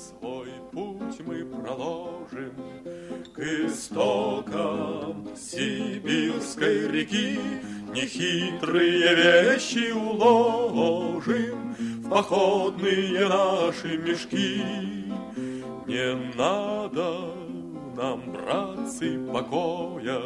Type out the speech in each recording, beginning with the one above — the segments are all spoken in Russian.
свой путь мы проложим к истокам сибирской реки, нехитрые вещи уложим в походные наши мешки. Не надо нам, братцы, покоя,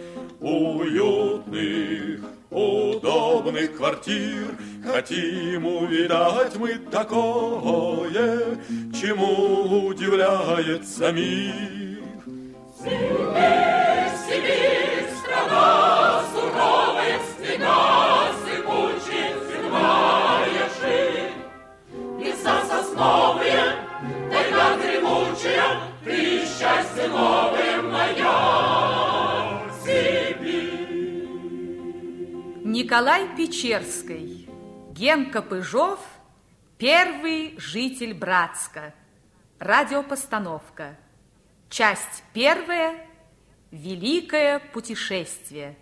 уютных, удобных квартир. Хотим увидать мы такое, чему удивляется мир. Сибирь, Сибирь, страна суровая, снега сыпучие, земная ширь. Леса сосновые, тайга гремучая, ты счастье новое моя Сибирь. Николай Печерский, Генка Пыжов, первый житель Братска. Радиопостановка. Часть первая. Великое путешествие.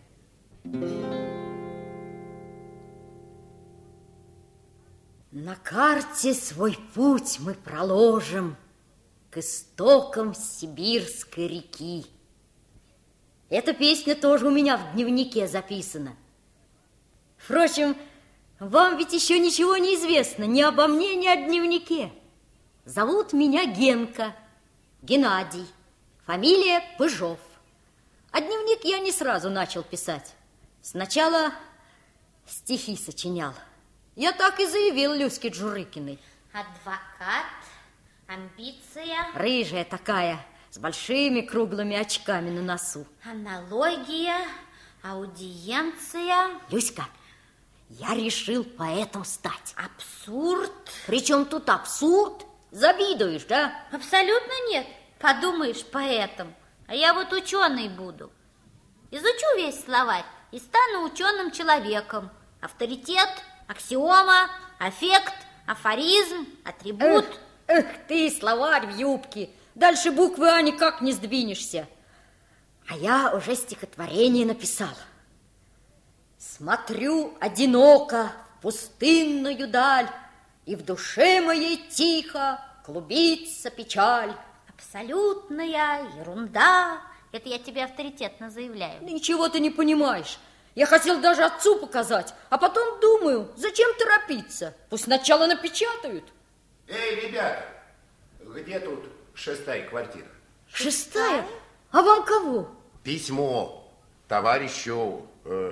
На карте свой путь мы проложим к истокам Сибирской реки. Эта песня тоже у меня в дневнике записана. Впрочем, вам ведь еще ничего не известно ни обо мне, ни о дневнике. Зовут меня Генка, Геннадий, фамилия Пыжов. А дневник я не сразу начал писать. Сначала стихи сочинял. Я так и заявил Люське Джурыкиной. Адвокат, амбиция. Рыжая такая, с большими круглыми очками на носу. Аналогия, аудиенция. Люська, я решил поэтом стать. Абсурд. Причем тут абсурд? Завидуешь, да? Абсолютно нет. Подумаешь, поэтом. А я вот ученый буду. Изучу весь словарь и стану ученым человеком. Авторитет, аксиома, аффект, афоризм, атрибут. Эх ты, словарь в юбке. Дальше буквы А никак не сдвинешься. А я уже стихотворение написал. Смотрю одиноко в пустынную даль, и в душе моей тихо клубится печаль. Абсолютная ерунда. Это я тебе авторитетно заявляю. Ничего ты не понимаешь. Я хотел даже отцу показать, а потом думаю, зачем торопиться? Пусть сначала напечатают. Эй, ребята, где тут 6-я квартира? 6-я? А вам кого? Письмо товарищу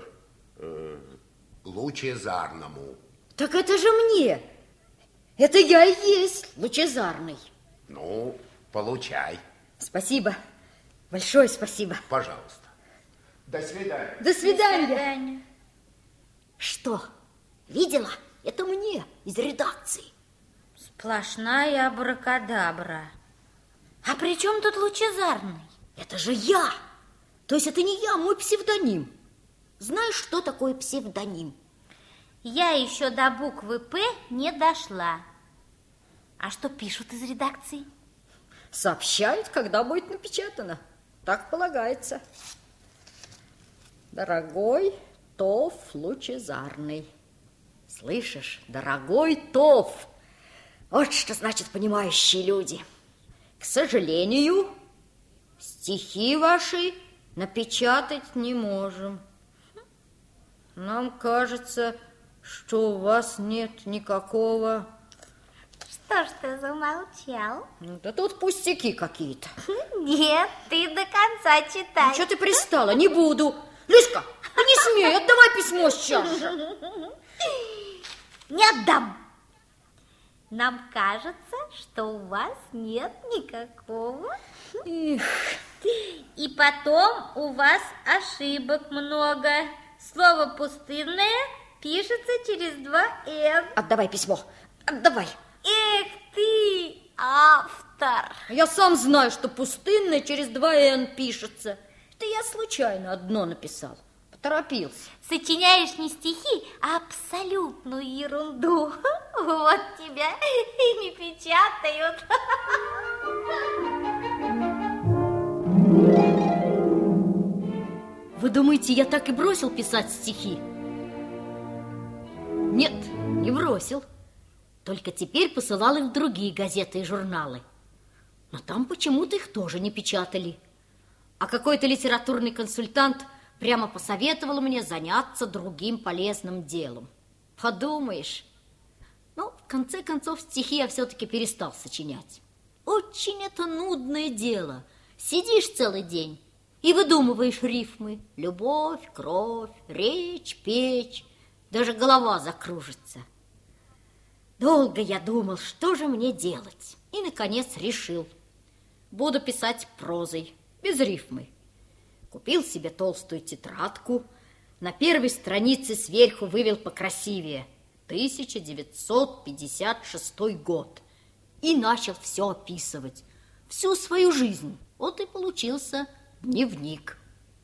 Лучезарному. Так это же мне. Это я и есть Лучезарный. Ну, получай. Спасибо. Большое спасибо. Пожалуйста. До свидания. До свидания. До свидания. Что? Видела? Это мне из редакции. Сплошная абракадабра. А при чем тут Лучезарный? Это же я. То есть это не я, мой псевдоним. Знаешь, что такое псевдоним? Я еще до буквы «П» не дошла. А что пишут из редакции? Сообщают, когда будет напечатано. Так полагается. Дорогой Тов Лучезарный. Слышишь, дорогой Тов. Вот что значит понимающие люди. К сожалению, стихи ваши напечатать не можем. Нам кажется, что у вас нет никакого... Что ж ты замолчал? Да тут пустяки какие-то. Нет, ты до конца читай. Ну, что ты пристала? Не буду. Люська, ты не смей, отдавай письмо сейчас же. Не отдам. Нам кажется, что у вас нет никакого. Их. И потом у вас ошибок много. Слово «пустынное» пишется через 2 «н». Отдавай письмо, отдавай. Эх ты, автор. Я сам знаю, что пустынное через 2 «н» пишется. Это я случайно одно написал. Поторопился. Сочиняешь не стихи, а абсолютную ерунду. Вот тебя и не печатают. Вы думаете, я так и бросил писать стихи? Нет, не бросил. Только теперь посылал их в другие газеты и журналы. но там почему-то их тоже не печатали. А какой-то литературный консультант прямо посоветовал мне заняться другим полезным делом. Подумаешь. Но в конце концов стихи я все-таки перестал сочинять. Очень это нудное дело. Сидишь целый день и выдумываешь рифмы. Любовь, кровь, речь, печь. Даже голова закружится. Долго я думал, что же мне делать. И, наконец, решил. Буду писать прозой, без рифмы. Купил себе толстую тетрадку. На первой странице сверху вывел покрасивее 1956 год. И начал все описывать. Всю свою жизнь. Вот и получился дневник.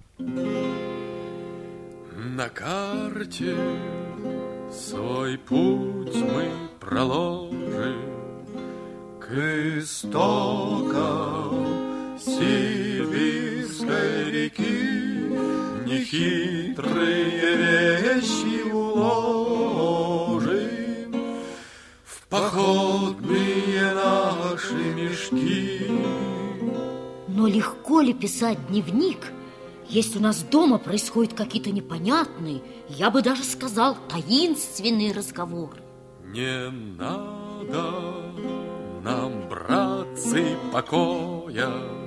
На карте свой путь мы проложим к истокам Сибирской реки. Нехитрые вещи уложим в походные наши мешки. Но легко ли писать дневник, если у нас дома происходят какие-то непонятные, я бы даже сказал, таинственные разговоры? Не надо нам, братцы, покоя,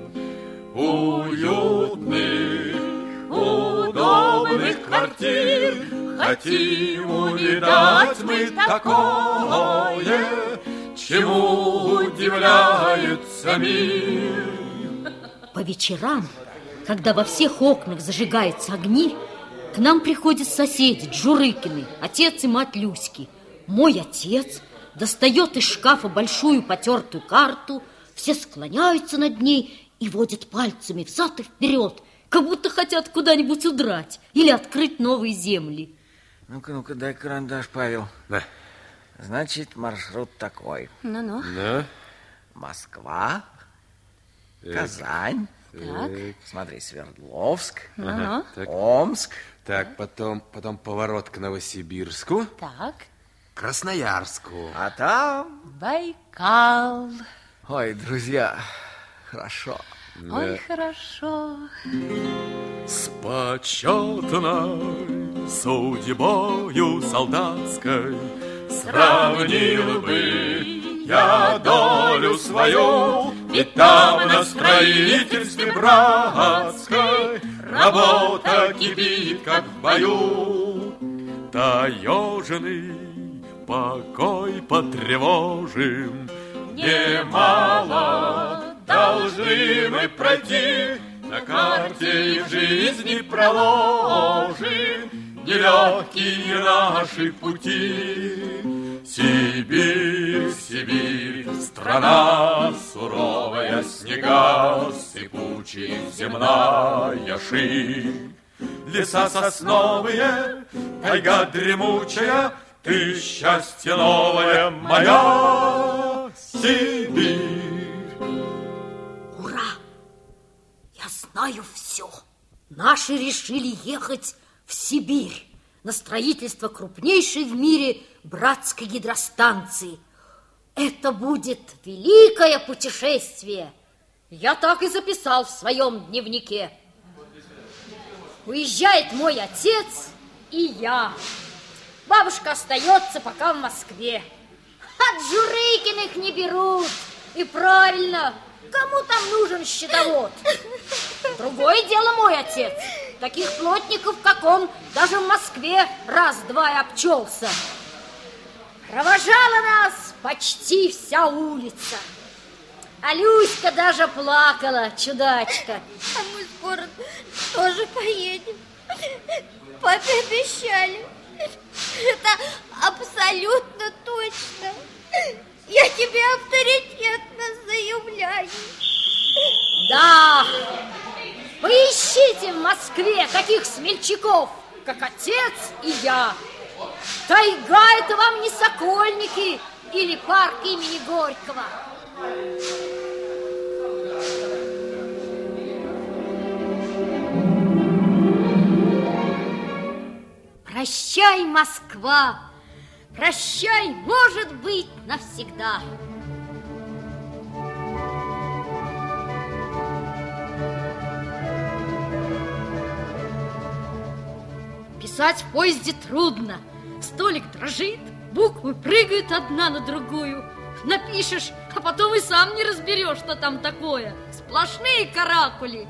уютных, удобных квартир. Хотим увидать мы такое, чему удивляется мир. По вечерам, когда во всех окнах зажигаются огни, к нам приходят соседи Джурыкины, отец и мать Люськи. Мой отец достает из шкафа большую потертую карту, все склоняются над ней и водят пальцами взад и вперед, как будто хотят куда-нибудь удрать или открыть новые земли. Ну-ка, дай карандаш, Павел. Да. Значит, маршрут такой. Ну-ну. Да. Москва, Казань. Так. Смотри, Свердловск, Ну-ну. Так. Омск. Так, потом поворот к Новосибирску, Так. Красноярску. А там... Байкал. Ой, друзья, хорошо. Ой, хорошо. С почетной судьбою солдатской сравнил бы я долю свою, ведь там на строительстве братской работа кипит, как в бою. Таежный покой потревожим, немало должны мы пройти, на карте и в жизни проложим нелегкие наши пути. Сибирь, Сибирь, страна суровая, снега сыпучие, земная ширь. Леса сосновые, тайга дремучая, ты счастье новое, моя Сибирь. Ура! Я знаю все. Наши решили ехать в Сибирь на строительство крупнейшей в мире братской гидростанции. Это будет великое путешествие. Я так и записал в своем дневнике. Уезжает мой отец и я. Бабушка остается пока в Москве. От Джурыкиных не берут. И правильно, кому там нужен счетовод? Другое дело мой отец. Таких плотников, как он, даже в Москве раз-два и обчелся. Провожала нас почти вся улица. А Люська даже плакала, чудачка. А мы скоро тоже поедем. Папе обещали. Это абсолютно точно. Я тебе авторитетно заявляю. Да, поищите в Москве таких смельчаков, как отец и я. Тайга — это вам не Сокольники или парк имени Горького. Прощай, Москва, прощай, может быть, навсегда. Писать в поезде трудно. Столик дрожит, буквы прыгают одна на другую. Напишешь, а потом и сам не разберешь, что там такое. Сплошные каракули.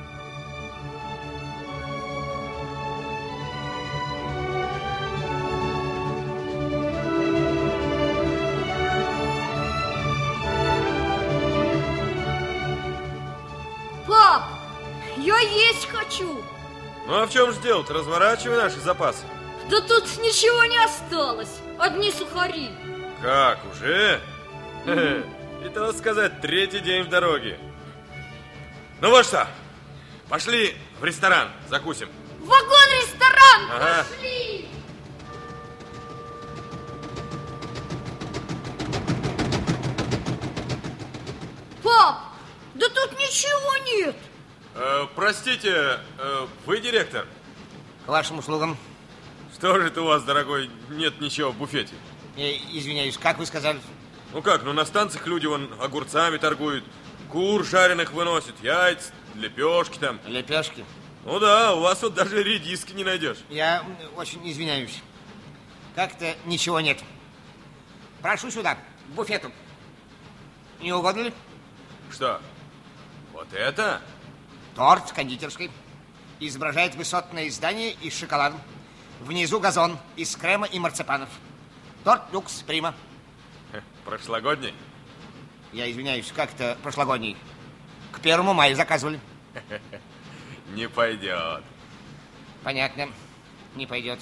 Пап, я есть хочу. Ну а в чем же дело-то? Разворачивай наши запасы. Да тут ничего не осталось. Одни сухари. Как, уже? И то сказать, 3-й день в дороге. Ну вот что, пошли в ресторан, закусим. В вагон-ресторан Ага. пошли! Пап, да тут ничего нет. Простите, вы директор? К вашим услугам. Что же это у вас, дорогой, нет ничего в буфете? Извиняюсь, как вы сказали? Ну как, ну на станциях люди вон огурцами торгуют, кур жареных выносят, яйца, лепешки там. Лепешки? Ну да, у вас вот даже редиски не найдешь. Я очень извиняюсь. Как-то ничего нет. Прошу сюда, к буфету. Не угодно ли? Что, вот это? Торт кондитерской. Изображает высотное здание из шоколада. Внизу газон из крема и марципанов. Торт люкс прима. Прошлогодний? Я извиняюсь, как-то прошлогодний. К 1 мая заказывали. Не пойдет. Понятно, не пойдет.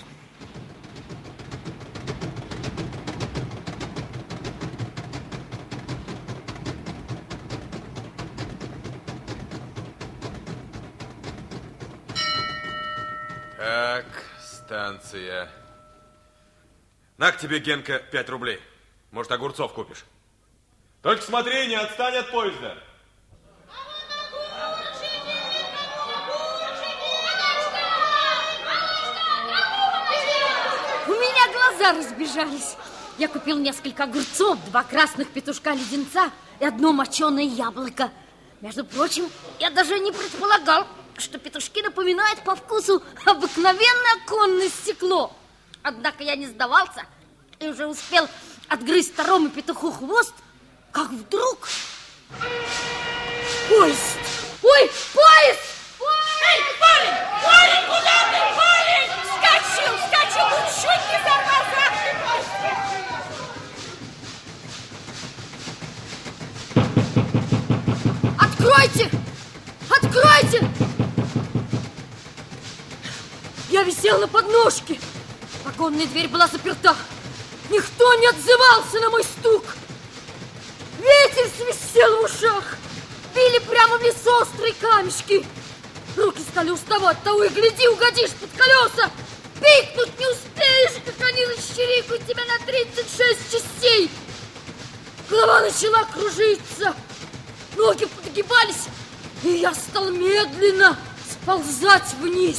Так, станция. На к тебе, Генка, 5 рублей. Может, огурцов купишь. Только смотри, не отстань от поезда. У меня глаза разбежались. Я купил несколько огурцов, 2 красных петушка леденца и 1 моченое яблоко. Между прочим, я даже не предполагал, что петушки напоминают по вкусу обыкновенное оконное стекло. Однако я не сдавался и уже успел отгрызть 2-му петуху хвост, как вдруг... Поезд! Ой, поезд! Эй, парень! Парень, куда ты, парень? Вскочил, чуть не взорвался! Откройте! Откройте! Я висел на подножке. Вагонная дверь была заперта. Никто не отзывался на мой стук. Ветер свистел в ушах. Били прямо в лицо острые камешки. Руки стали уставать, того и гляди, угодишь под колеса. Пикнуть не успеешь, как они расчерикают тебя на 36 частей. Голова начала кружиться. Ноги подгибались, и я стал медленно сползать вниз.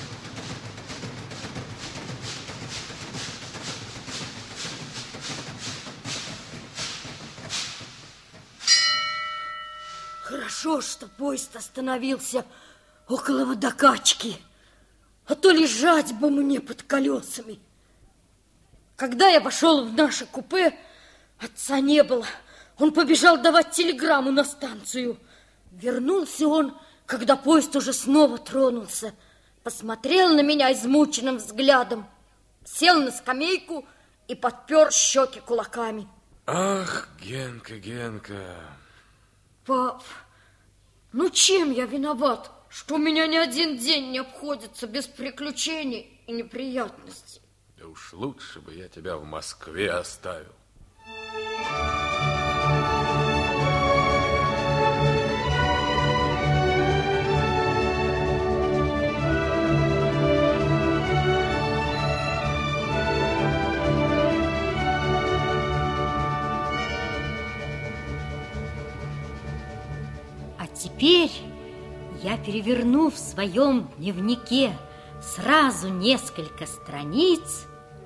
Хорошо, что поезд остановился около водокачки, а то лежать бы мне под колесами. Когда я вошел в наше купе, отца не было. Он побежал давать телеграмму на станцию. Вернулся он, когда поезд уже снова тронулся. Посмотрел на меня измученным взглядом, сел на скамейку и подпер щеки кулаками. Ах, Генка, Генка. Пап, ну чем я виноват, что у меня ни один день не обходится без приключений и неприятностей? Да уж лучше бы я тебя в Москве оставил. А теперь я переверну в своем дневнике сразу несколько страниц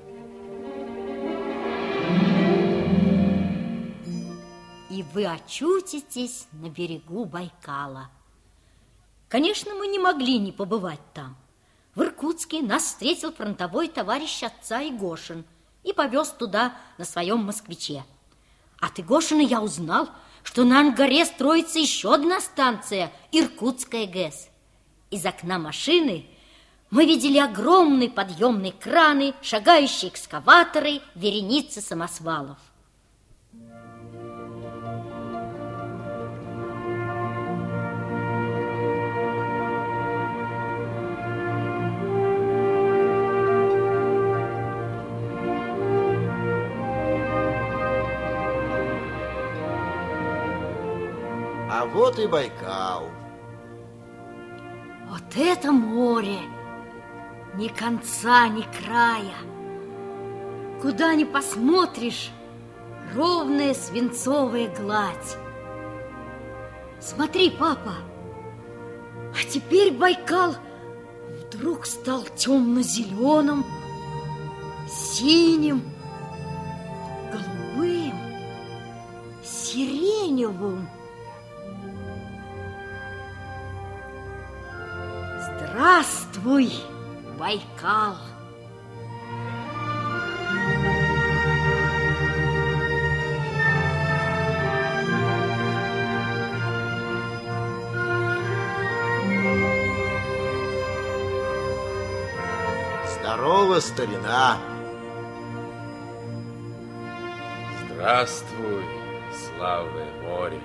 и вы очутитесь на берегу Байкала. Конечно, мы не могли не побывать там. в Иркутске нас встретил фронтовой товарищ отца Игошин и повез туда на своем москвиче. От Игошина я узнал, что на Ангаре строится еще одна станция – Иркутская ГЭС. Из окна машины мы видели огромные подъемные краны, шагающие экскаваторы, вереницы самосвалов. А вот и Байкал. Вот это море! Ни конца, ни края. Куда ни посмотришь, ровная свинцовая гладь. Смотри, папа, а теперь Байкал вдруг стал темно-зеленым, синим, голубым, сиреневым. Здравствуй, Байкал! Здорово, старина! Здравствуй, славное море.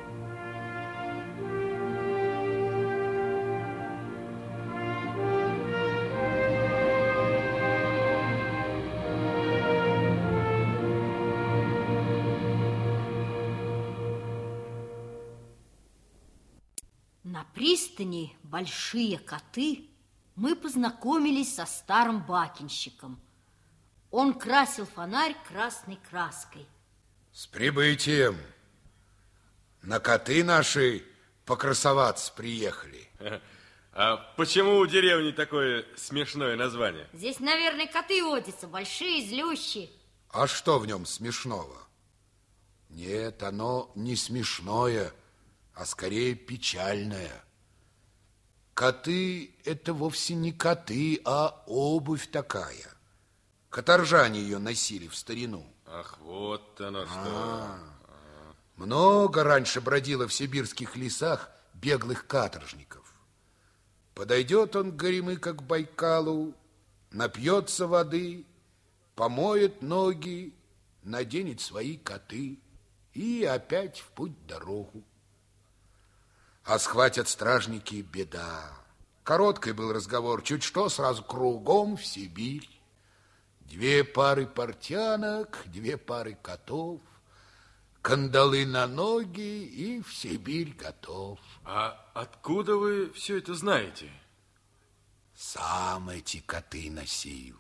На пристани Большие Коты мы познакомились со старым бакенщиком. Он красил фонарь красной краской. С прибытием! На коты наши покрасоваться приехали. А почему у деревни такое смешное название? Здесь, наверное, коты водятся, большие, злющие. А что в нем смешного? Нет, оно не смешное, а скорее печальное. Коты – это вовсе не коты, а обувь такая. Каторжане ее носили в старину. Ах, вот оно что. Много раньше бродило в сибирских лесах беглых каторжников. Подойдет он к Горемыке, к Байкалу, напьется воды, помоет ноги, наденет свои коты и опять в путь-дорогу. А схватят стражники – беда. Короткий был разговор, чуть что, сразу кругом в Сибирь. 2 пары портянок, 2 пары котов, кандалы на ноги и в Сибирь готов. А откуда вы все это знаете? Сам эти коты носил.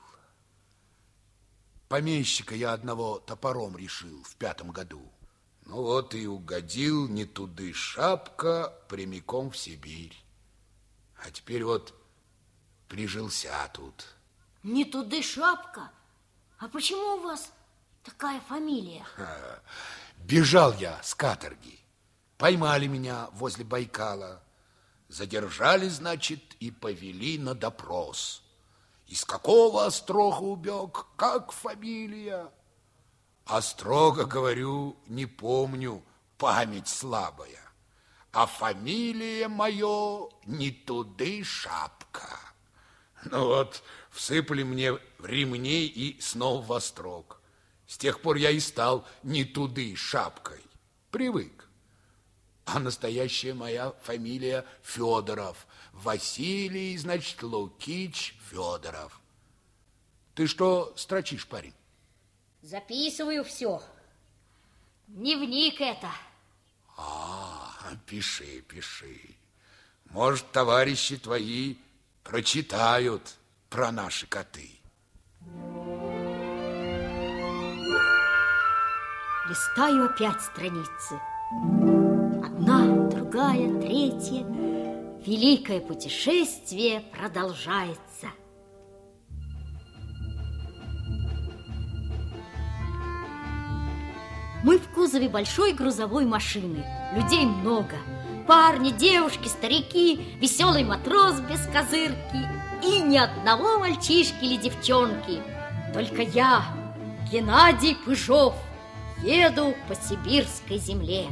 Помещика я одного топором решил в 5-м году. Ну вот и угодил не туды шапка, прямиком в Сибирь. А теперь вот прижился тут. Не туды шапка? А почему у вас такая фамилия? Бежал я с каторги. Поймали меня возле Байкала. Задержали, значит, и повели на допрос. Из какого острога убег, как фамилия? Острога, говорю, не помню, память слабая. А фамилия мое не туды шапка. Ну вот, всыпали мне в ремней и снова в острог. С тех пор я и стал не туды шапкой. Привык. А настоящая моя фамилия Федоров. Василий, значит, Лукич Федоров. Ты что строчишь, парень? Записываю все. Дневник это. Пиши, пиши. Может, товарищи твои прочитают про наши коты. Листаю опять страницы. Одна, другая, третья. Великое путешествие продолжается. Мы в кузове большой грузовой машины. Людей много. парни, девушки, старики, веселый матрос без козырки и ни одного мальчишки или девчонки. Только я, Геннадий Пыжов, еду по сибирской земле.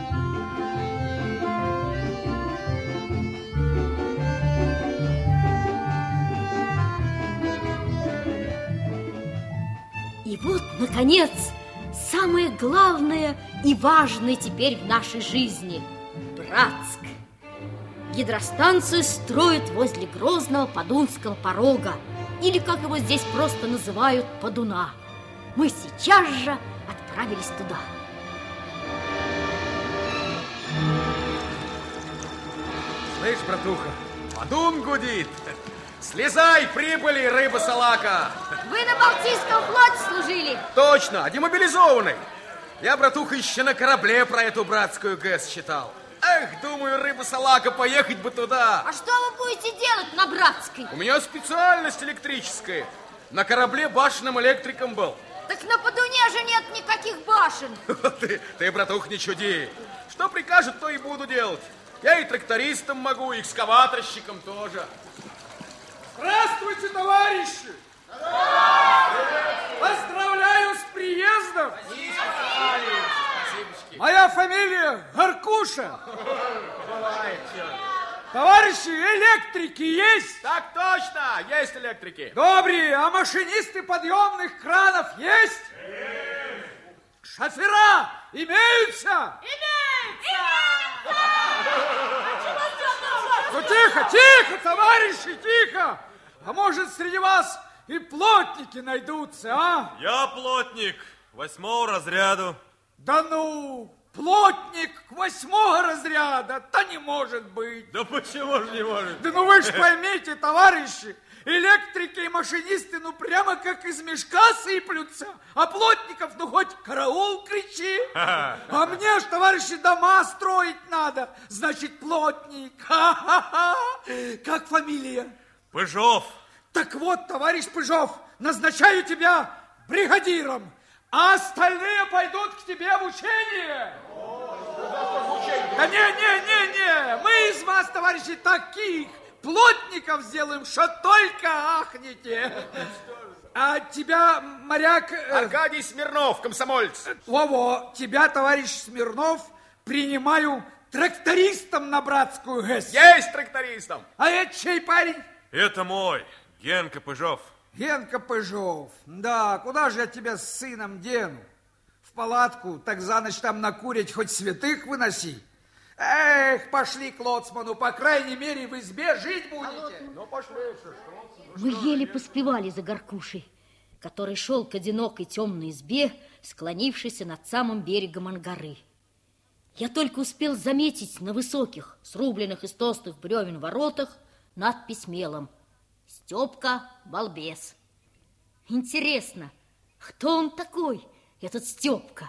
И вот, наконец, самое главное и важное теперь в нашей жизни – Братск. Гидростанцию строят возле грозного Подунского порога, или, как его здесь просто называют, Подуна. Мы сейчас же отправились туда. Слышь, братуха, Подун гудит. Слезай, прибыли, рыба-салака. Вы на Балтийском флоте служили? Точно, демобилизованный. Я, братуха, еще на корабле про эту братскую ГЭС читал. Эх, думаю, рыба-салака, поехать бы туда. А что вы будете делать на Братской? У меня специальность электрическая. На корабле башенным электриком был. Так на Подуне же нет никаких башен. Ты, братух, не чуди. Что прикажет, то и буду делать. Я и трактористом могу, и экскаваторщиком тоже. Здравствуйте, товарищи! Поздравляю с приездом! Моя фамилия Гаркуша. Товарищи, электрики есть? Так точно, есть электрики. Добрые, а машинисты подъемных кранов есть? Есть. Шофера имеются? Имеются! Ну, тихо, тихо, товарищи, тихо! А может, среди вас и плотники найдутся, а? Я плотник 8-го разряда. Да ну, плотник 8-го разряда, да не может быть. Да почему же не может? Да ну вы ж поймите, товарищи, электрики и машинисты ну прямо как из мешка сыплются, а плотников ну хоть караул кричи. А мне ж, товарищи, дома строить надо, значит плотник. Ха-ха-ха. Как фамилия? Пыжов. Так вот, товарищ Пыжов, назначаю тебя бригадиром, а остальные пойдут к тебе в учение. Да не, мы из вас, товарищи, таких плотников сделаем, что только ахнете. А тебя, моряк... Аркадий Смирнов, комсомольц. Во-во, тебя, товарищ Смирнов, принимаю трактористом на Братскую ГЭС. Есть трактористом. А это чей парень? Это мой, Генка Пыжов. Генка Пыжов. Да, куда же я тебя с сыном дену? В палатку, так за ночь там накурить, хоть святых выноси. Эх, пошли к лоцману, по крайней мере, в избе жить будете. Ну, пошли. Мы еле поспевали за Гаркушей, который шел к одинокой темной избе, склонившейся над самым берегом Ангары. Я только успел заметить на высоких, срубленных из толстых бревен воротах надпись мелом: «Степка балбес». Интересно, кто он такой, этот Степка?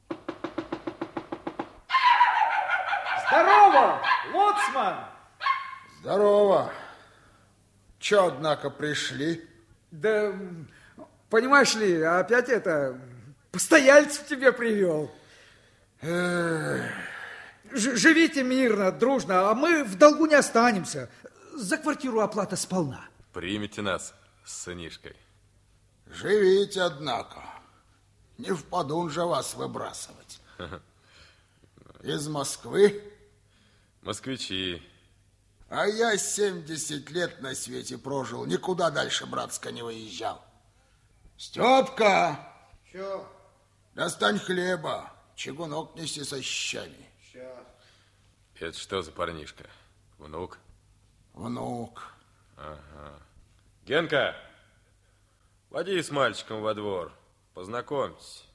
Здорово, лоцман! Здорово. Че, однако, пришли? Да, понимаешь ли, опять постояльцев тебе привел. Живите мирно, дружно, а мы в долгу не останемся. За квартиру оплата сполна. Примите нас с сынишкой. Живите, однако. Не в Подун же вас выбрасывать. Из Москвы? Москвичи. А я 70 лет на свете прожил, никуда дальше Братска не выезжал. Степка! Че? Достань хлеба, чугунок неси со щами. Сейчас. Это что за парнишка? Внук? Внук. Ага. Генка, поди с мальчиком во двор, познакомьтесь.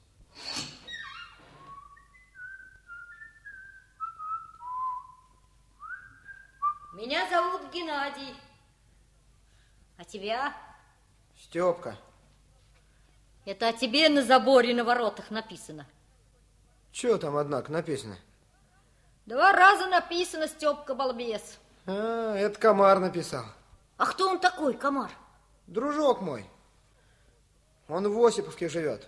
Меня зовут Геннадий. А тебя? Степка. Это о тебе на заборе на воротах написано. Че там, однако, написано? 2 раза написано «Степка балбес». А, это комар написал. А кто он такой, комар? Дружок мой. Он в Осиповке живет.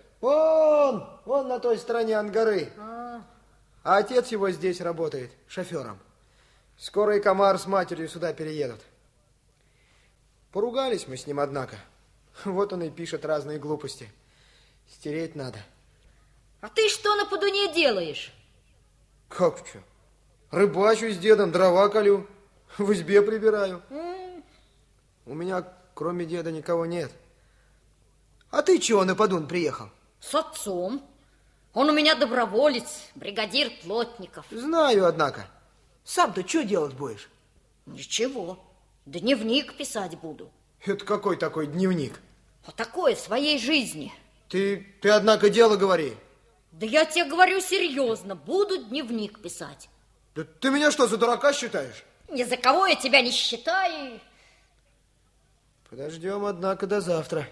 Он на той стороне Ангары. А отец его здесь работает, шофером. Скоро и Комар с матерью сюда переедут. Поругались мы с ним, однако. Вот он и пишет разные глупости. Стереть надо. А ты что на Подуне делаешь? Как что? Рыбачу с дедом, дрова колю, в избе прибираю. У меня, кроме деда, никого нет. А ты чего на Подун приехал? С отцом. Он у меня доброволец, бригадир плотников. Знаю, однако. Сам-то что делать будешь? Ничего. Дневник писать буду. Это какой такой дневник? А такое своей жизни. Ты однако, дело говори. Да я тебе говорю серьезно. Буду дневник писать. Да ты меня что, за дурака считаешь? Ни за кого я тебя не считаю. Подождем, однако, до завтра.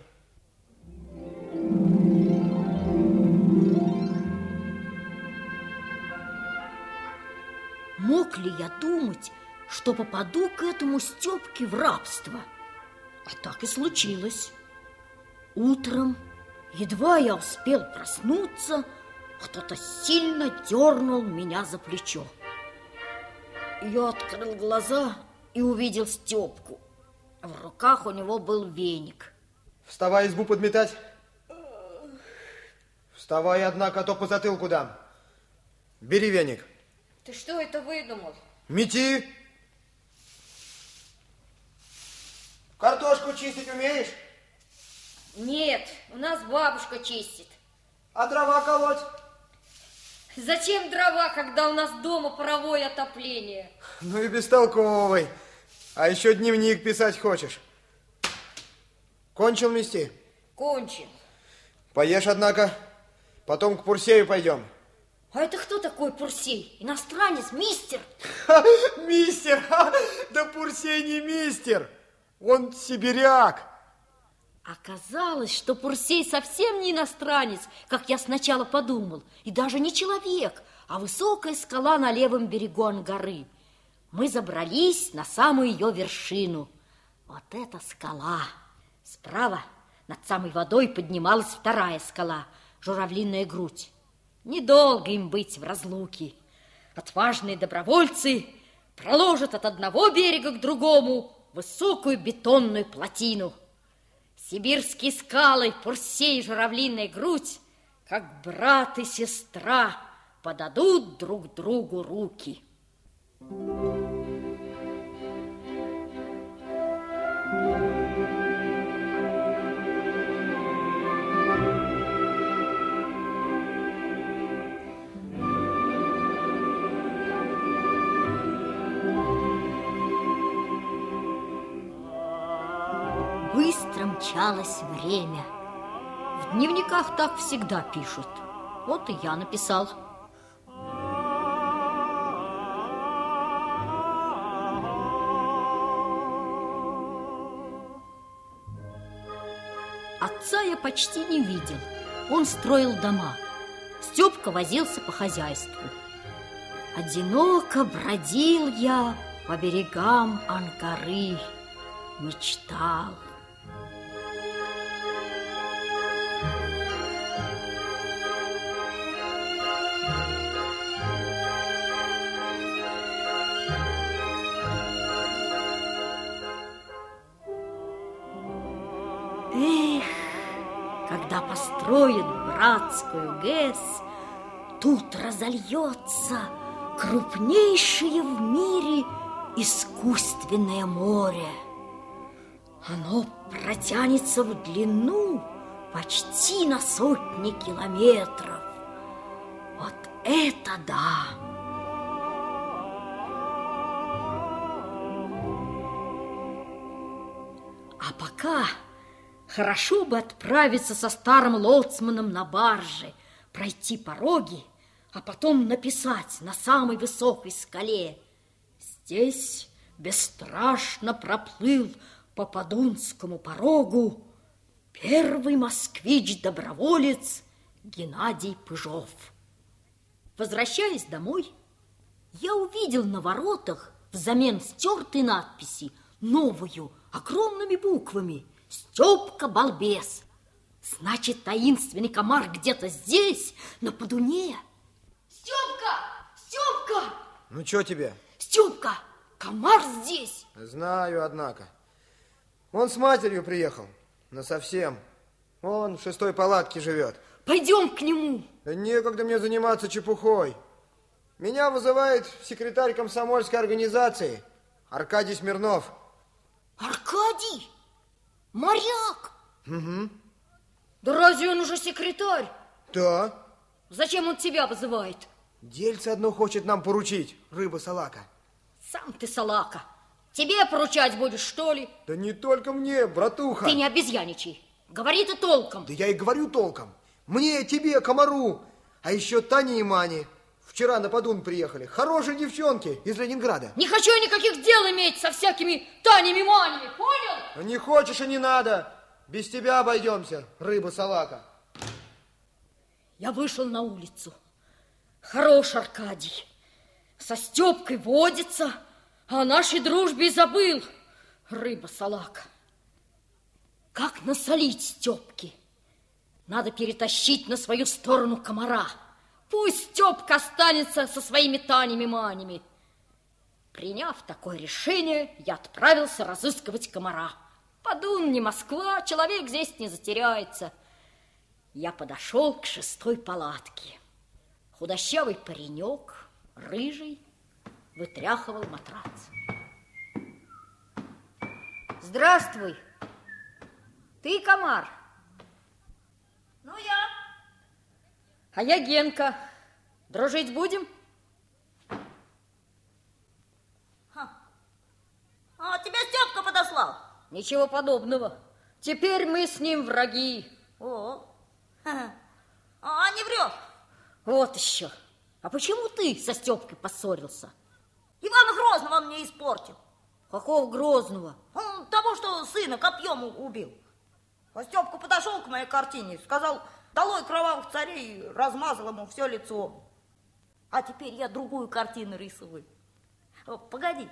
Мог ли я думать, что попаду к этому Степке в рабство? А так и случилось. Утром, едва я успел проснуться, кто-то сильно дернул меня за плечо. Я открыл глаза и увидел Степку. В руках у него был веник. Вставай, избу подметать. Вставай, однако, а то по затылку дам. Бери веник. Ты что это выдумал? Мети. Картошку чистить умеешь? Нет, у нас бабушка чистит. А дрова колоть? Зачем дрова, когда у нас дома паровое отопление? Ну и бестолковый. А еще дневник писать хочешь. Кончил мести? Кончил. Поешь, однако. Потом к Пурсею пойдем. А это кто такой Пурсей? Иностранец, мистер? Мистер? Да Пурсей не мистер. Он сибиряк. Оказалось, что Пурсей совсем не иностранец, как я сначала подумал, и даже не человек, а высокая скала на левом берегу Ангары. Мы забрались на самую ее вершину. Вот эта скала. Справа над самой водой поднималась вторая скала, Журавлиная грудь. Недолго им быть в разлуке. Отважные добровольцы проложат от одного берега к другому высокую бетонную плотину. Сибирские скалы, Пурсей и Журавлиная грудь, как брат и сестра, подадут друг другу руки. Быстро мчалось время. В дневниках так всегда пишут. Вот и я написал. Отца я почти не видел. Он строил дома. Степка возился по хозяйству. Одиноко бродил я по берегам Ангары, мечтал. Эх, когда построят братскую ГЭС, тут разольется крупнейшее в мире искусственное море. Оно протянется в длину почти на сотни километров. Вот это да! А пока хорошо бы отправиться со старым лоцманом на барже, пройти пороги, а потом написать на самой высокой скале: здесь бесстрашно проплыл по Подунскому порогу первый москвич-доброволец Геннадий Пыжов. Возвращаясь домой, я увидел на воротах взамен стертой надписи новую, огромными буквами: «Степка балбес». Значит, таинственный комар где-то здесь, на Подуне. Степка! Степка! Ну, что тебе? Степка, Комар здесь. Знаю, однако. Он с матерью приехал. Насовсем. Он в 6-й палатке живет. Пойдем к нему. Да некогда мне заниматься чепухой. Меня вызывает секретарь комсомольской организации Аркадий Смирнов. Аркадий? Моряк? Угу. Да разве он уже секретарь? Да. Зачем он тебя вызывает? Дельце одно хочет нам поручить, рыба-салака. Сам ты салака. Тебе поручать будешь, что ли? Да не только мне, братуха. Ты не обезьяничай. Говори ты толком. Да я и говорю толком. Мне, тебе, комару. А еще Тане и Мане. Вчера на Подун приехали. Хорошие девчонки из Ленинграда. Не хочу я никаких дел иметь со всякими Танями, Манями. Понял? А не хочешь и не надо. Без тебя обойдемся, рыба-салака. Я вышел на улицу. Хорош Аркадий. Со Степкой водится, а о нашей дружбе и забыл. Рыба-салака. Как насолить Степке? Надо перетащить на свою сторону комара. Пусть Степка останется со своими Танями-Манями. Приняв такое решение, я отправился разыскивать комара. Подун не Москва, человек здесь не затеряется. Я подошел к 6-й палатке. Худощавый паренек, рыжий, вытряхивал матрац. Здравствуй. Ты комар? Ну, я. А я Генка. Дружить будем? А тебя Степка подослал? Ничего подобного. Теперь мы с ним враги. О, а не врешь? Вот еще. А почему ты со Степкой поссорился? Ивана Грозного он мне испортил. Какого Грозного? Того, что сына копьем убил. А Степка подошел к моей картине, сказал: долой кровавых царей, размазал ему все лицо. А теперь я другую картину рисую. О, погоди.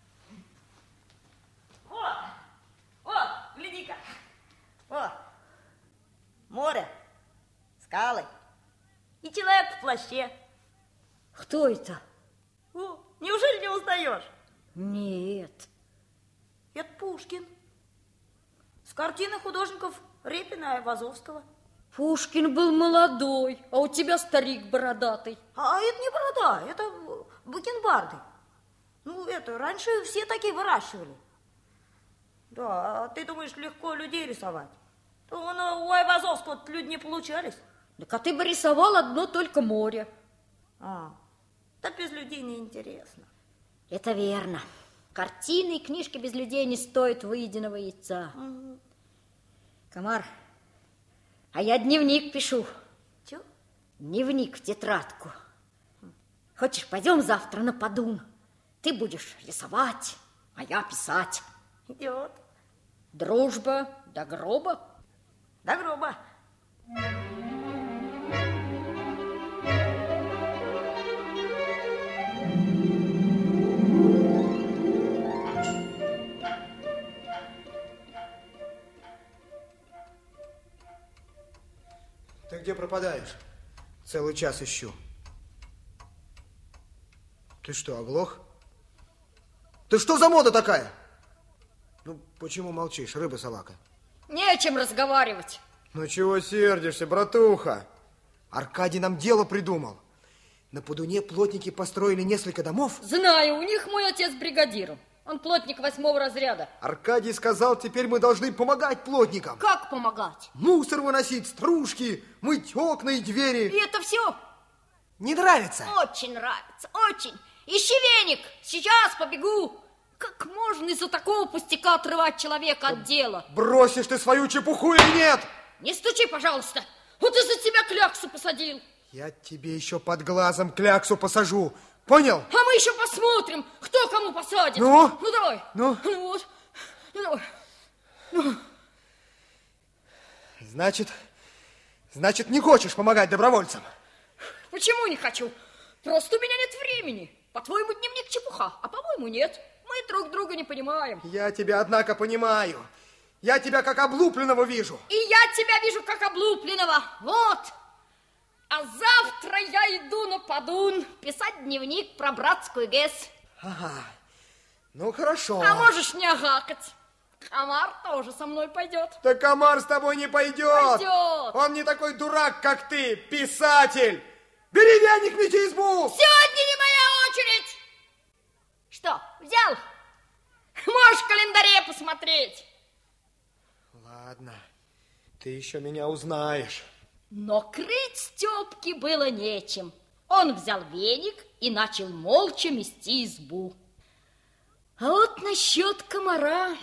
Вот, гляди-ка. Вот. Море, скалы и человек в плаще. Кто это? О, неужели не узнаешь? Нет. Это Пушкин. С картины художников Репина и Айвазовского. Пушкин был молодой, а у тебя старик бородатый. А это не борода, это бакенбарды. Ну, это, раньше все такие выращивали. Да, а ты думаешь, легко людей рисовать? То у Айвазовского люди не получались. Так а ты бы рисовал одно только море. Да без людей неинтересно. Это верно. Картины и книжки без людей не стоят выеденного яйца. Комар, а я дневник пишу. Чё? Дневник в тетрадку. Хочешь, пойдем завтра на Подун? Ты будешь рисовать, а я писать. Идет. Дружба до гроба? До гроба. Ты где пропадаешь? Целый час ищу. Ты что, оглох? Ты что за мода такая? Ну, почему молчишь, рыба-салака? Не о чем разговаривать. Ну, чего сердишься, братуха? Аркадий нам дело придумал. На Подуне плотники построили несколько домов. Знаю, у них мой отец бригадиром. Он плотник 8-го разряда. Аркадий сказал, теперь мы должны помогать плотникам. Как помогать? Мусор выносить, стружки, мыть окна и двери. И это все? Не нравится? Очень нравится, очень. Ищи веник, сейчас побегу. Как можно из-за такого пустяка отрывать человека от дела? Бросишь ты свою чепуху или нет? Не стучи, пожалуйста. Вот из-за тебя кляксу посадил. Я тебе еще под глазом кляксу посажу. Понял? А мы еще посмотрим, кто кому посадит. Ну? Ну, давай. Ну? Ну, вот. Ну, давай. Ну. Значит, не хочешь помогать добровольцам? Почему не хочу? Просто у меня нет времени. По-твоему, дневник чепуха, а по-моему, нет. Мы друг друга не понимаем. Я тебя, однако, понимаю. Я тебя как облупленного вижу. И я тебя вижу как облупленного. Вот. А завтра я иду на Подун писать дневник про братскую ГЭС. Ага. Ну, хорошо. А можешь не гакать. Комар тоже со мной пойдет. Да комар с тобой не пойдет. Пойдет. Он не такой дурак, как ты, писатель. Бери веник, мети избу. Сегодня не моя очередь. Что, взял? Можешь в календаре посмотреть. Ладно, ты еще меня узнаешь. Но крыть Степке было нечем. Он взял веник и начал молча мести избу. А вот насчет комара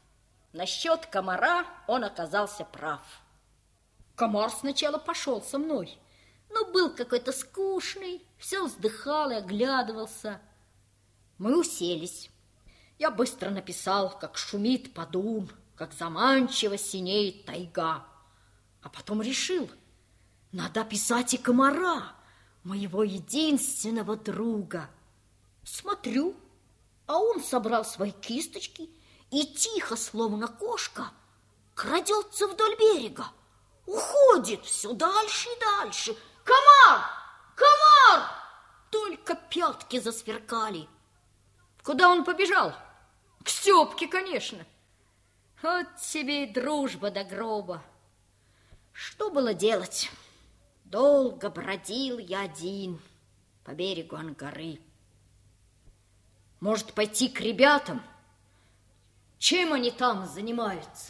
он оказался прав. Комар сначала пошел со мной, но был какой-то скучный, все вздыхал и оглядывался. Мы уселись. Я быстро написал, как шумит подум, как заманчиво синеет тайга. А потом решил, надо писать и комара, моего единственного друга. Смотрю, а он собрал свои кисточки и тихо, словно кошка, крадется вдоль берега, уходит все дальше и дальше. Комар! Комар! Только пятки засверкали. Куда он побежал? К Степке, конечно. Вот тебе и дружба до гроба. Что было делать? Долго бродил я один по берегу Ангары. Может, пойти к ребятам? Чем они там занимаются?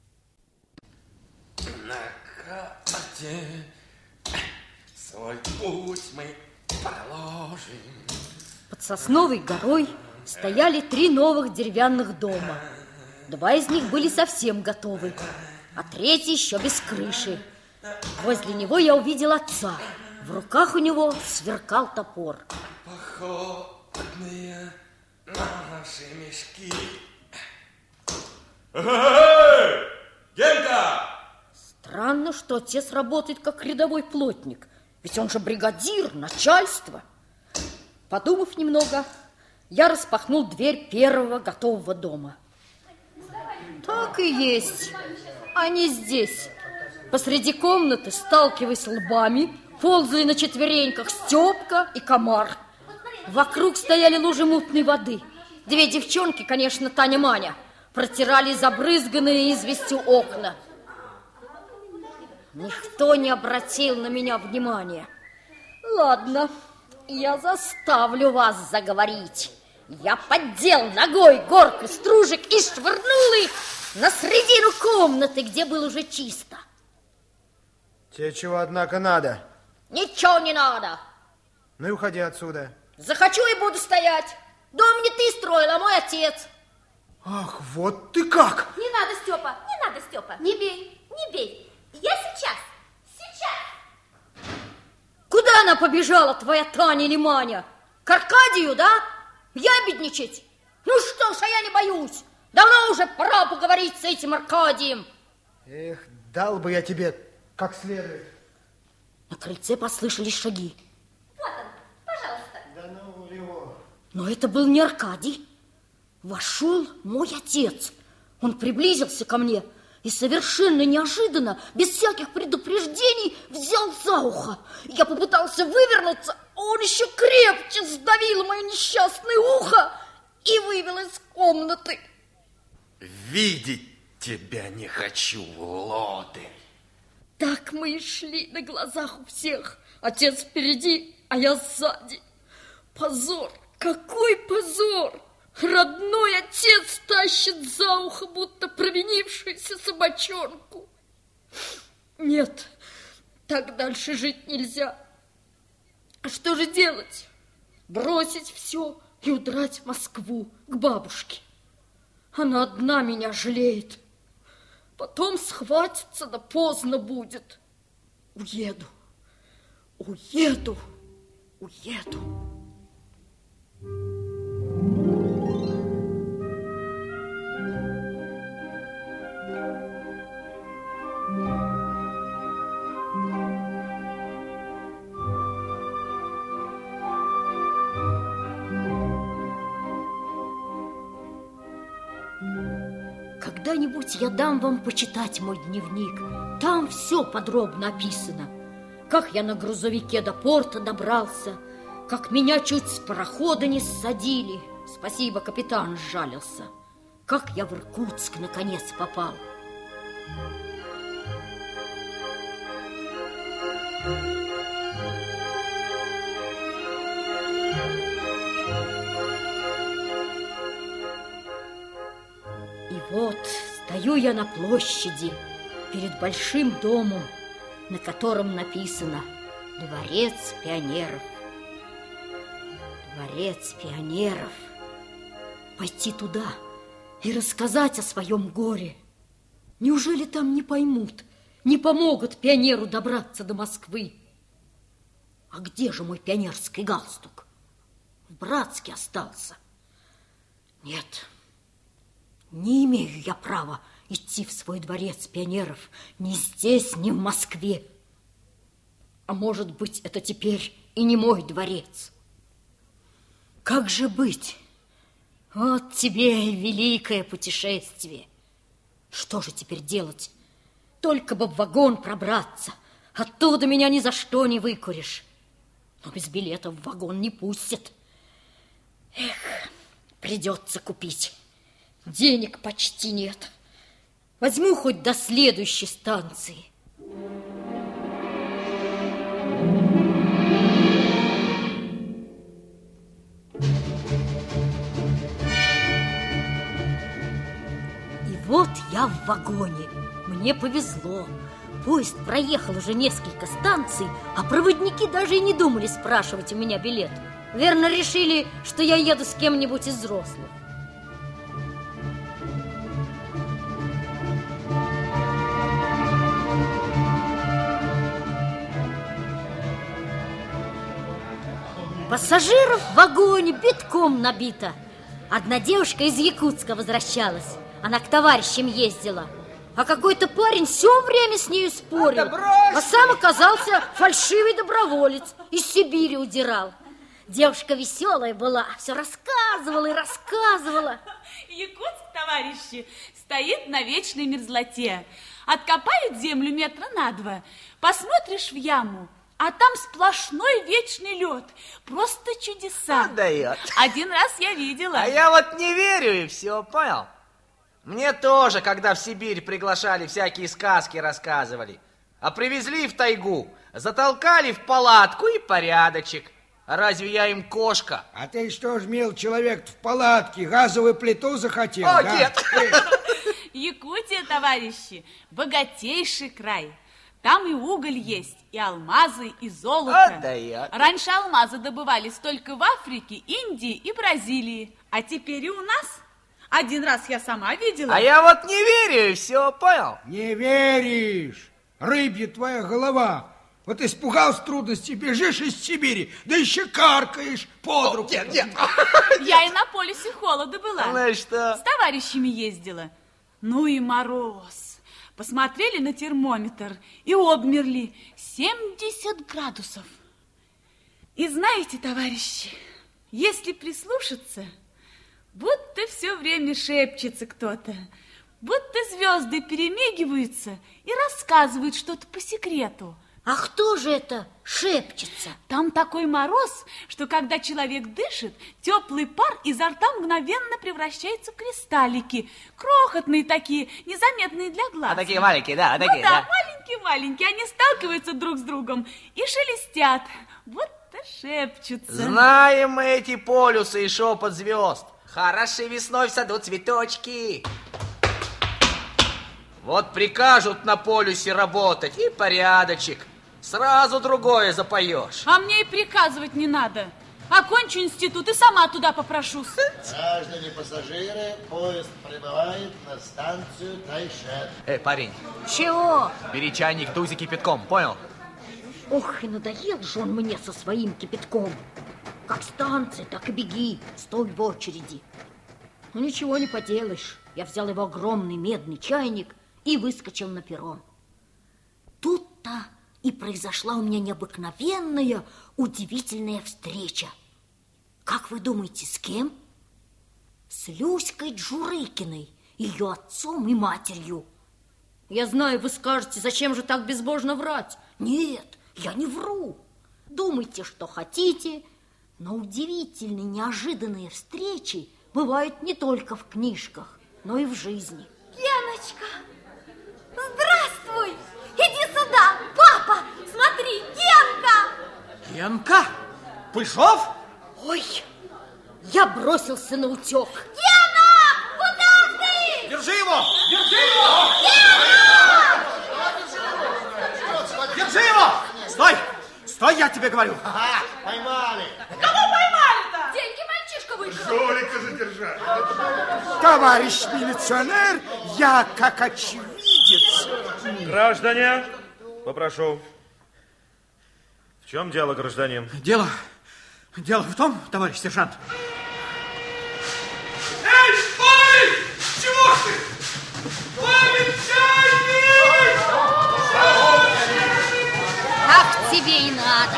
На карте свой путь мы проложим. Под сосновой горой стояли 3 новых деревянных дома. 2 из них были совсем готовы, а 3 еще без крыши. Возле него я увидел отца. В руках у него сверкал топор. Походные наши мешки. Эй, Генка! Странно, что отец работает как рядовой плотник. Ведь он же бригадир, начальство. Подумав немного, я распахнул дверь первого готового дома. Так и есть. Они здесь. Посреди комнаты, сталкиваясь лбами, ползали на четвереньках Степка и комар. Вокруг стояли лужи мутной воды. 2 девчонки, конечно, Таня-Маня, протирали забрызганные известью окна. Никто не обратил на меня внимания. Ладно, я заставлю вас заговорить. Я поддел ногой горку стружек и швырнул их на середину комнаты, где было уже чисто. Тебе чего, однако, надо? Ничего не надо. Ну и уходи отсюда. Захочу и буду стоять. Дом не ты строил, а мой отец. Ах, вот ты как! Не надо, Степа, не надо, Степа. Не бей, не бей. Я сейчас. Куда она побежала, твоя Таня или Маня? К Аркадию, да? Ябедничать? Ну что ж, а я не боюсь. Давно уже пора поговорить с этим Аркадием. Эх, дал бы я тебе как следует. На крыльце послышались шаги. Вот он, пожалуйста. Да ну его. Но это был не Аркадий. Вошел мой отец. Он приблизился ко мне и совершенно неожиданно, без всяких предупреждений, взял за ухо. Я попытался вывернуться, а он еще крепче сдавил мое несчастное ухо и вывел из комнаты. Видеть тебя не хочу, лодырь. Так мы и шли на глазах у всех. Отец впереди, а я сзади. Позор, какой позор! Родной отец тащит за ухо, будто провинившуюся собачонку. Нет, так дальше жить нельзя. А что же делать? Бросить все и удрать в Москву к бабушке. Она одна меня жалеет. Потом схватится, да поздно будет. Уеду, уеду, уеду. Когда-нибудь я дам вам почитать мой дневник. Там все подробно описано. Как я на грузовике до порта добрался, как меня чуть с парохода не ссадили. Спасибо, капитан сжалился. Как я в Иркутск наконец попал. И вот стою я на площади перед большим домом, на котором написано «Дворец пионеров». Дворец пионеров. Пойти туда и рассказать о своем горе. Неужели там не поймут, не помогут пионеру добраться до Москвы? А где же мой пионерский галстук? В Братске остался. Нет, не имею я права идти в свой дворец пионеров ни здесь, ни в Москве. А может быть, это теперь и не мой дворец. Как же быть? Вот тебе и великое путешествие. Что же теперь делать? Только бы в вагон пробраться. Оттуда меня ни за что не выкуришь. Но без билета в вагон не пустят. Эх, придется купить. Денег почти нет. Возьму хоть до следующей станции. Вот я в вагоне. Мне повезло. Поезд проехал уже несколько станций, а проводники даже и не думали спрашивать у меня билет. Верно, решили, что я еду с кем-нибудь из взрослых. Пассажиров в вагоне битком набито. Одна девушка из Якутска возвращалась. Она к товарищам ездила. А какой-то парень все время с нею спорил. А сам оказался фальшивый доброволец. Из Сибири удирал. Девушка веселая была, все рассказывала и рассказывала. Якутск, товарищи, стоит на вечной мерзлоте. Откопают землю метра на 2. Посмотришь в яму, а там сплошной вечный лед. Просто чудеса. Отдает. Один раз я видела. А я вот не верю и все, понял? Мне тоже, когда в Сибирь приглашали, всякие сказки рассказывали. А привезли в тайгу, затолкали в палатку и порядочек. А разве я им кошка? А ты что ж, мил человек, в палатке газовую плиту захотел? О, да? нет. Якутия, товарищи, богатейший край. Там и уголь есть, и алмазы, и золото. Отдает. Раньше алмазы добывались только в Африке, Индии и Бразилии. А теперь и у нас. Один раз я сама видела. А я вот не верю и все, понял? Не веришь. Рыбья твоя голова. Вот испугался трудностей, бежишь из Сибири, да еще каркаешь под руку. Нет, нет. Я и на полюсе холода была. Ну и что? С товарищами ездила. Ну и мороз. Посмотрели на термометр и обмерли. 70 градусов. И знаете, товарищи, если прислушаться, будто все время шепчется кто-то, будто звезды перемигиваются и рассказывают что-то по секрету. А кто же это шепчется? Там такой мороз, что когда человек дышит, теплый пар изо рта мгновенно превращается в кристаллики. Крохотные такие, незаметные для глаз. А такие маленькие, да, такие, да. Маленькие-маленькие. Они сталкиваются друг с другом и шелестят, будто шепчутся. Знаем мы эти полюсы и шепот звезд. Хороши весной в саду цветочки. Вот прикажут на полюсе работать, и порядочек. Сразу другое запоешь. А мне и приказывать не надо. Окончу институт и сама туда попрошусь. Граждане пассажиры, поезд прибывает на станцию Тайшет. Парень. Чего? Бери чайник, дуй за кипятком, понял? Ох, и надоел же он мне со своим кипятком. Как станция, так и беги, стой в очереди. Ну, ничего не поделаешь. Я взял его огромный медный чайник и выскочил на перрон. Тут-то и произошла у меня необыкновенная, удивительная встреча. Как вы думаете, с кем? С Люськой Джурыкиной, ее отцом и матерью. Я знаю, вы скажете, зачем же так безбожно врать? Нет, я не вру. Думайте, что хотите, Но удивительные, неожиданные встречи бывают не только в книжках, но и в жизни. Геночка, здравствуй! Иди сюда, папа! Смотри, Генка! Генка? Пыжов? Ой, я бросился на утек. Гена, куда ты? Держи его! Держи его! Гена! Держи его! Стой! Стой, я тебе говорю! Ага, поймали! Кого поймали-то? Деньги мальчишка выиграл. Жулика задержали. Товарищ милиционер, я как очевидец. Граждане, попрошу. В чем дело, гражданин? Дело в том, товарищ сержант. Эй, стой! Чего ты? Полицейник! Как тебе и надо.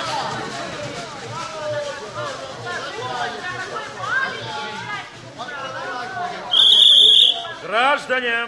Граждане,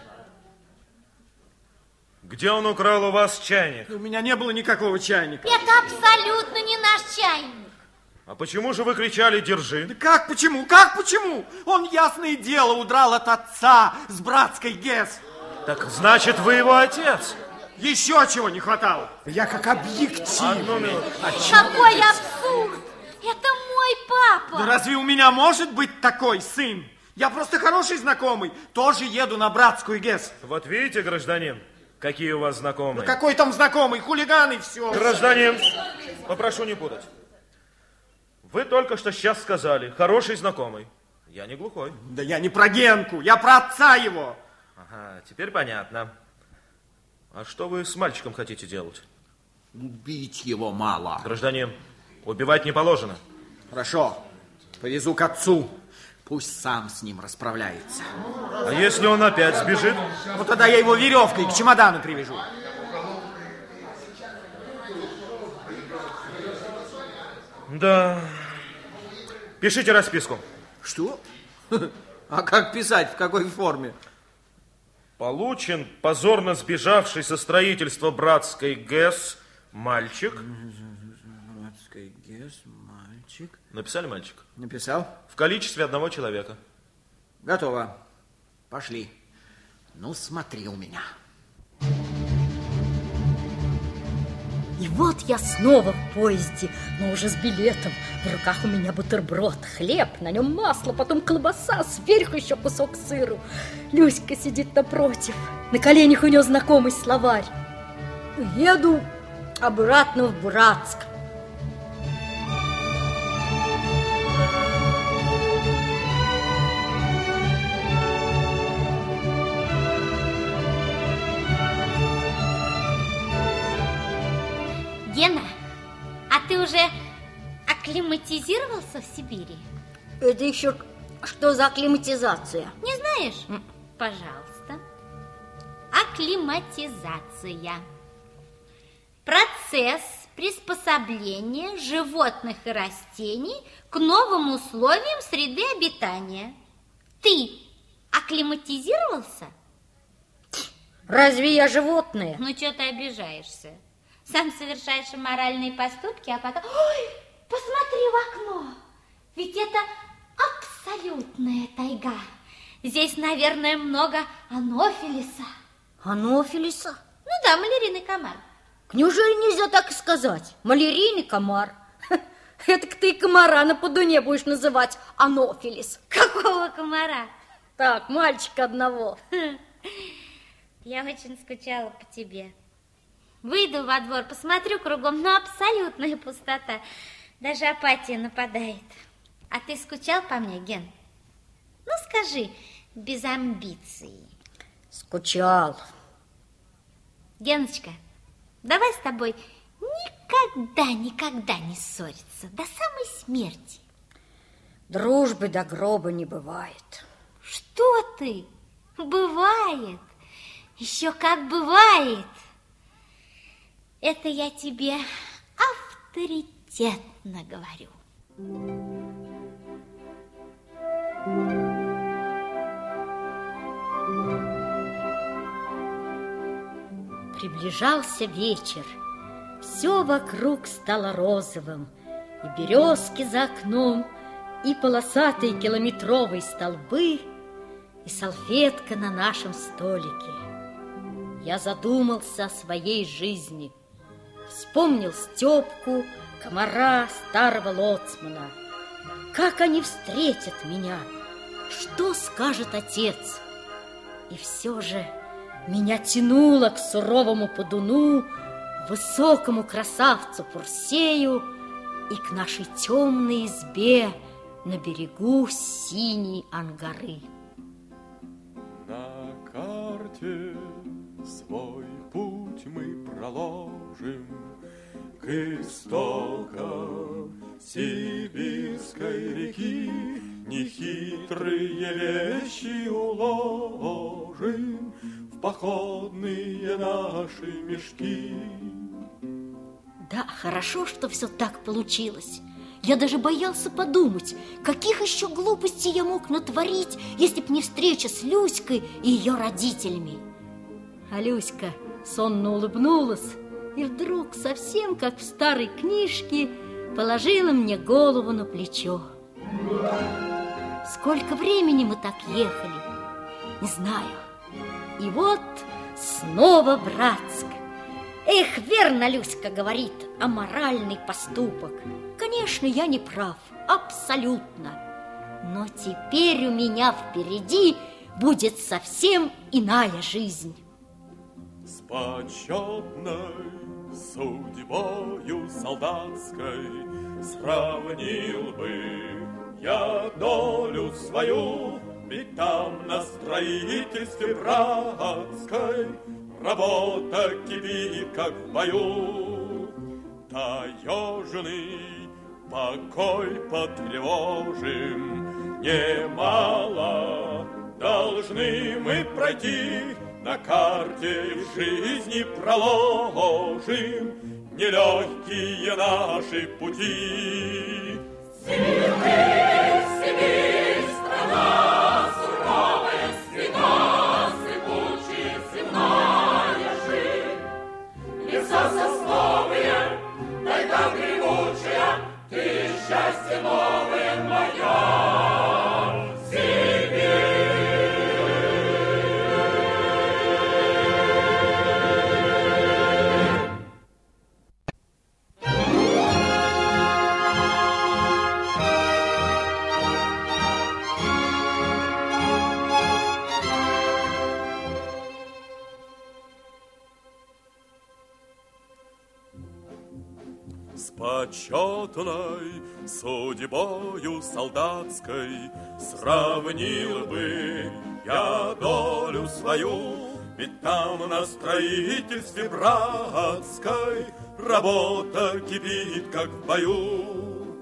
где он украл у вас чайник? У меня не было никакого чайника. Это абсолютно не наш чайник. А почему же вы кричали «держи»? Да как почему? Как почему? Он, ясное дело, удрал от отца с братской ГЭС. Так значит, вы его отец? Еще чего не хватало. Я как объективный. Какой абсурд! Это мой папа. Да разве у меня может быть такой сын? Я просто хороший знакомый. Тоже еду на братскую ГЭС. Вот видите, гражданин, какие у вас знакомые. Да какой там знакомый? Хулиган и все. Гражданин, попрошу не путать. Вы только что сейчас сказали, хороший знакомый. Я не глухой. Да я не про Генку, я про отца его. Ага, теперь понятно. А что вы с мальчиком хотите делать? Убить его мало. Гражданин, убивать не положено. Хорошо, повезу к отцу. Пусть сам с ним расправляется. А если он опять сбежит? Ну тогда я его веревкой к чемодану привяжу. Да. Пишите расписку. Что? А как писать? В какой форме? Получен позорно сбежавший со строительства братской ГЭС мальчик. Братской ГЭС мальчик. Написали мальчик? Написал. В количестве одного человека. Готово. Пошли. Ну, смотри у меня. И вот я снова в поезде, но уже с билетом. В руках у меня бутерброд, хлеб, на нем масло, потом колбаса, сверху еще кусок сыру. Люська сидит напротив, на коленях у нее знакомый словарь. Еду обратно в Братск. Гена, а ты уже акклиматизировался в Сибири? Это еще что за акклиматизация? Не знаешь? Пожалуйста. Акклиматизация. Процесс приспособления животных и растений к новым условиям среды обитания. Ты акклиматизировался? Разве я животное? Ну, что ты обижаешься? Сам совершаешь аморальные поступки, а потом... Ой, посмотри в окно! Ведь это абсолютная тайга. Здесь, наверное, много анофилиса. Анофилиса? Ну да, малярийный комар. Неужели нельзя так и сказать? Малярийный комар. Это ты и комара на подуне будешь называть анофилис. Какого комара? Так, мальчика одного. Я очень скучала по тебе. Выйду во двор, посмотрю кругом, но абсолютная пустота. Даже апатия нападает. А ты скучал по мне, Ген? Ну, скажи, без амбиций. Скучал. Геночка, давай с тобой никогда не ссориться. До самой смерти. Дружбы до гроба не бывает. Что ты? Бывает. Еще как бывает. Это я тебе авторитетно говорю. Приближался вечер. Все вокруг стало розовым. и березки за окном, и полосатые километровые столбы, и салфетка на нашем столике. Я задумался о своей жизни. Вспомнил Степку, комара, старого лоцмана. Как они встретят меня? Что скажет отец? И все же меня тянуло к суровому Подуну, высокому красавцу Пурсею и к нашей темной избе на берегу синей Ангары. На карте свой путь мы проложим к истокам Сибирской реки, нехитрые вещи уложим в походные наши мешки. Да, хорошо, что все так получилось. Я даже боялся подумать, каких еще глупостей я мог натворить, если б не встреча с Люськой и ее родителями. А Люська сонно улыбнулась и вдруг, совсем как в старой книжке, положила мне голову на плечо. Сколько времени мы так ехали, не знаю. И вот снова Братск. Эх, верно Люська говорит, аморальный поступок. Конечно, я не прав, абсолютно. Но теперь у меня впереди будет совсем иная жизнь. С почетной судьбою солдатской сравнил бы я долю свою, ведь там на строительстве братской работа кипит, как в бою. Таежный покой потревожим, немало должны мы пройти, на карте в жизни проложим нелегкие наши пути. Сибирь, Сибирь, страна суровая, света, сыпучая, земная жизнь. Леса сосновые, тайга гремучая, ты счастье новое моя. Почетной судьбою солдатской сравнил бы я долю свою, ведь там на строительстве братской работа кипит, как в бою.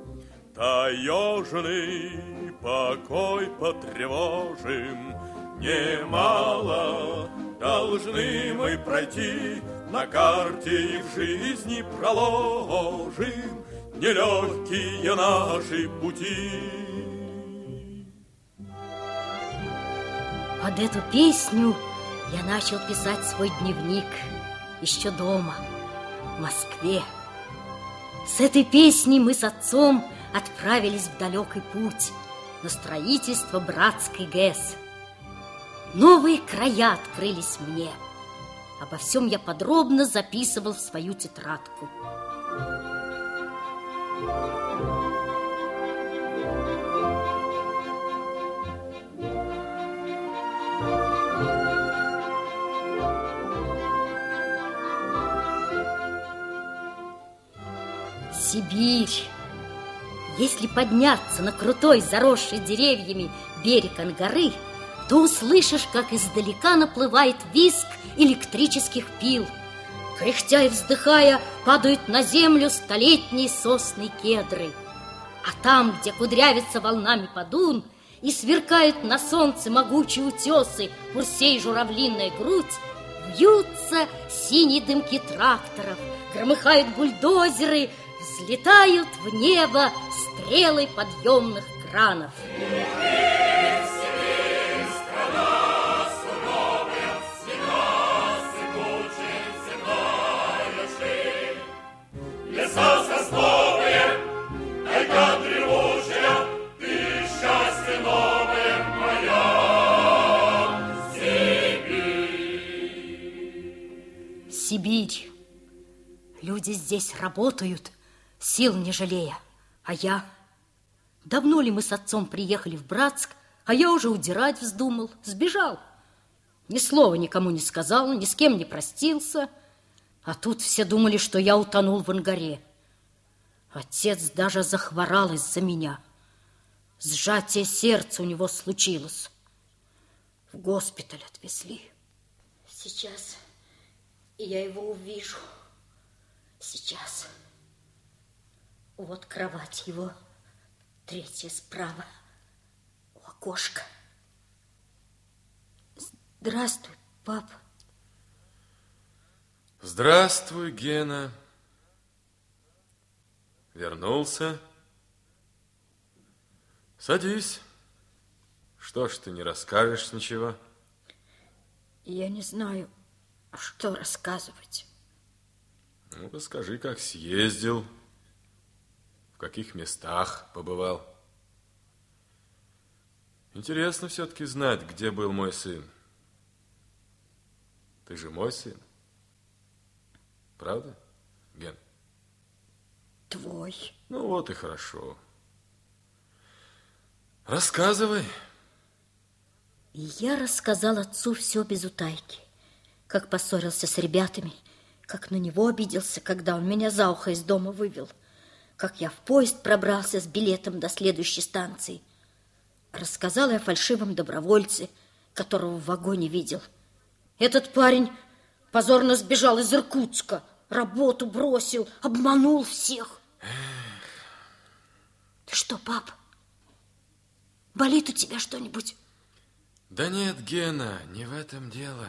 Таежный покой потревожим, немало должны мы пройти, на карте и в жизни проложим нелегкие наши пути. Под эту песню я начал писать свой дневник еще дома, в Москве. С этой песней мы с отцом отправились в далекий путь на строительство Братской ГЭС. Новые края открылись мне. Обо всем я подробно записывал в свою тетрадку. Сибирь. Если подняться на крутой, заросший деревьями берег Ангары, то услышишь, как издалека наплывает визг электрических пил. Кряхтя и вздыхая, падают на землю столетние сосны кедры. А там, где кудрявится волнами Подун и сверкают на солнце могучие утесы Пурсей журавлиная грудь, вьются синие дымки тракторов, громыхают бульдозеры, взлетают в небо стрелы подъемных кранов. Леса сосновые, Люди здесь работают, сил не жалея. А я? Давно ли мы с отцом приехали в Братск, а я уже удирать вздумал, сбежал. Ни слова никому не сказал, ни с кем не простился. А тут все думали, что я утонул в Ангаре. Отец даже захворал из-за меня. Сжатие сердца у него случилось. В госпиталь отвезли. Сейчас я его увижу. Сейчас. Вот кровать его, третья справа, у окошка. Здравствуй, папа. Здравствуй, Гена. Вернулся? Садись. Что ж ты не расскажешь ничего? Я не знаю, что рассказывать. Ну, расскажи, как съездил, в каких местах побывал. Интересно все-таки знать, где был мой сын. Ты же мой сын. Правда, Ген? Твой. Ну вот и хорошо. Рассказывай. И я рассказал отцу все без утайки. Как поссорился с ребятами, как на него обиделся, когда он меня за ухо из дома вывел, как я в поезд пробрался с билетом до следующей станции. Рассказал я о фальшивом добровольце, которого в вагоне видел. Этот парень позорно сбежал из Иркутска, работу бросил, обманул всех. Ты что, пап? Болит у тебя что-нибудь? Да нет, Гена, не в этом дело.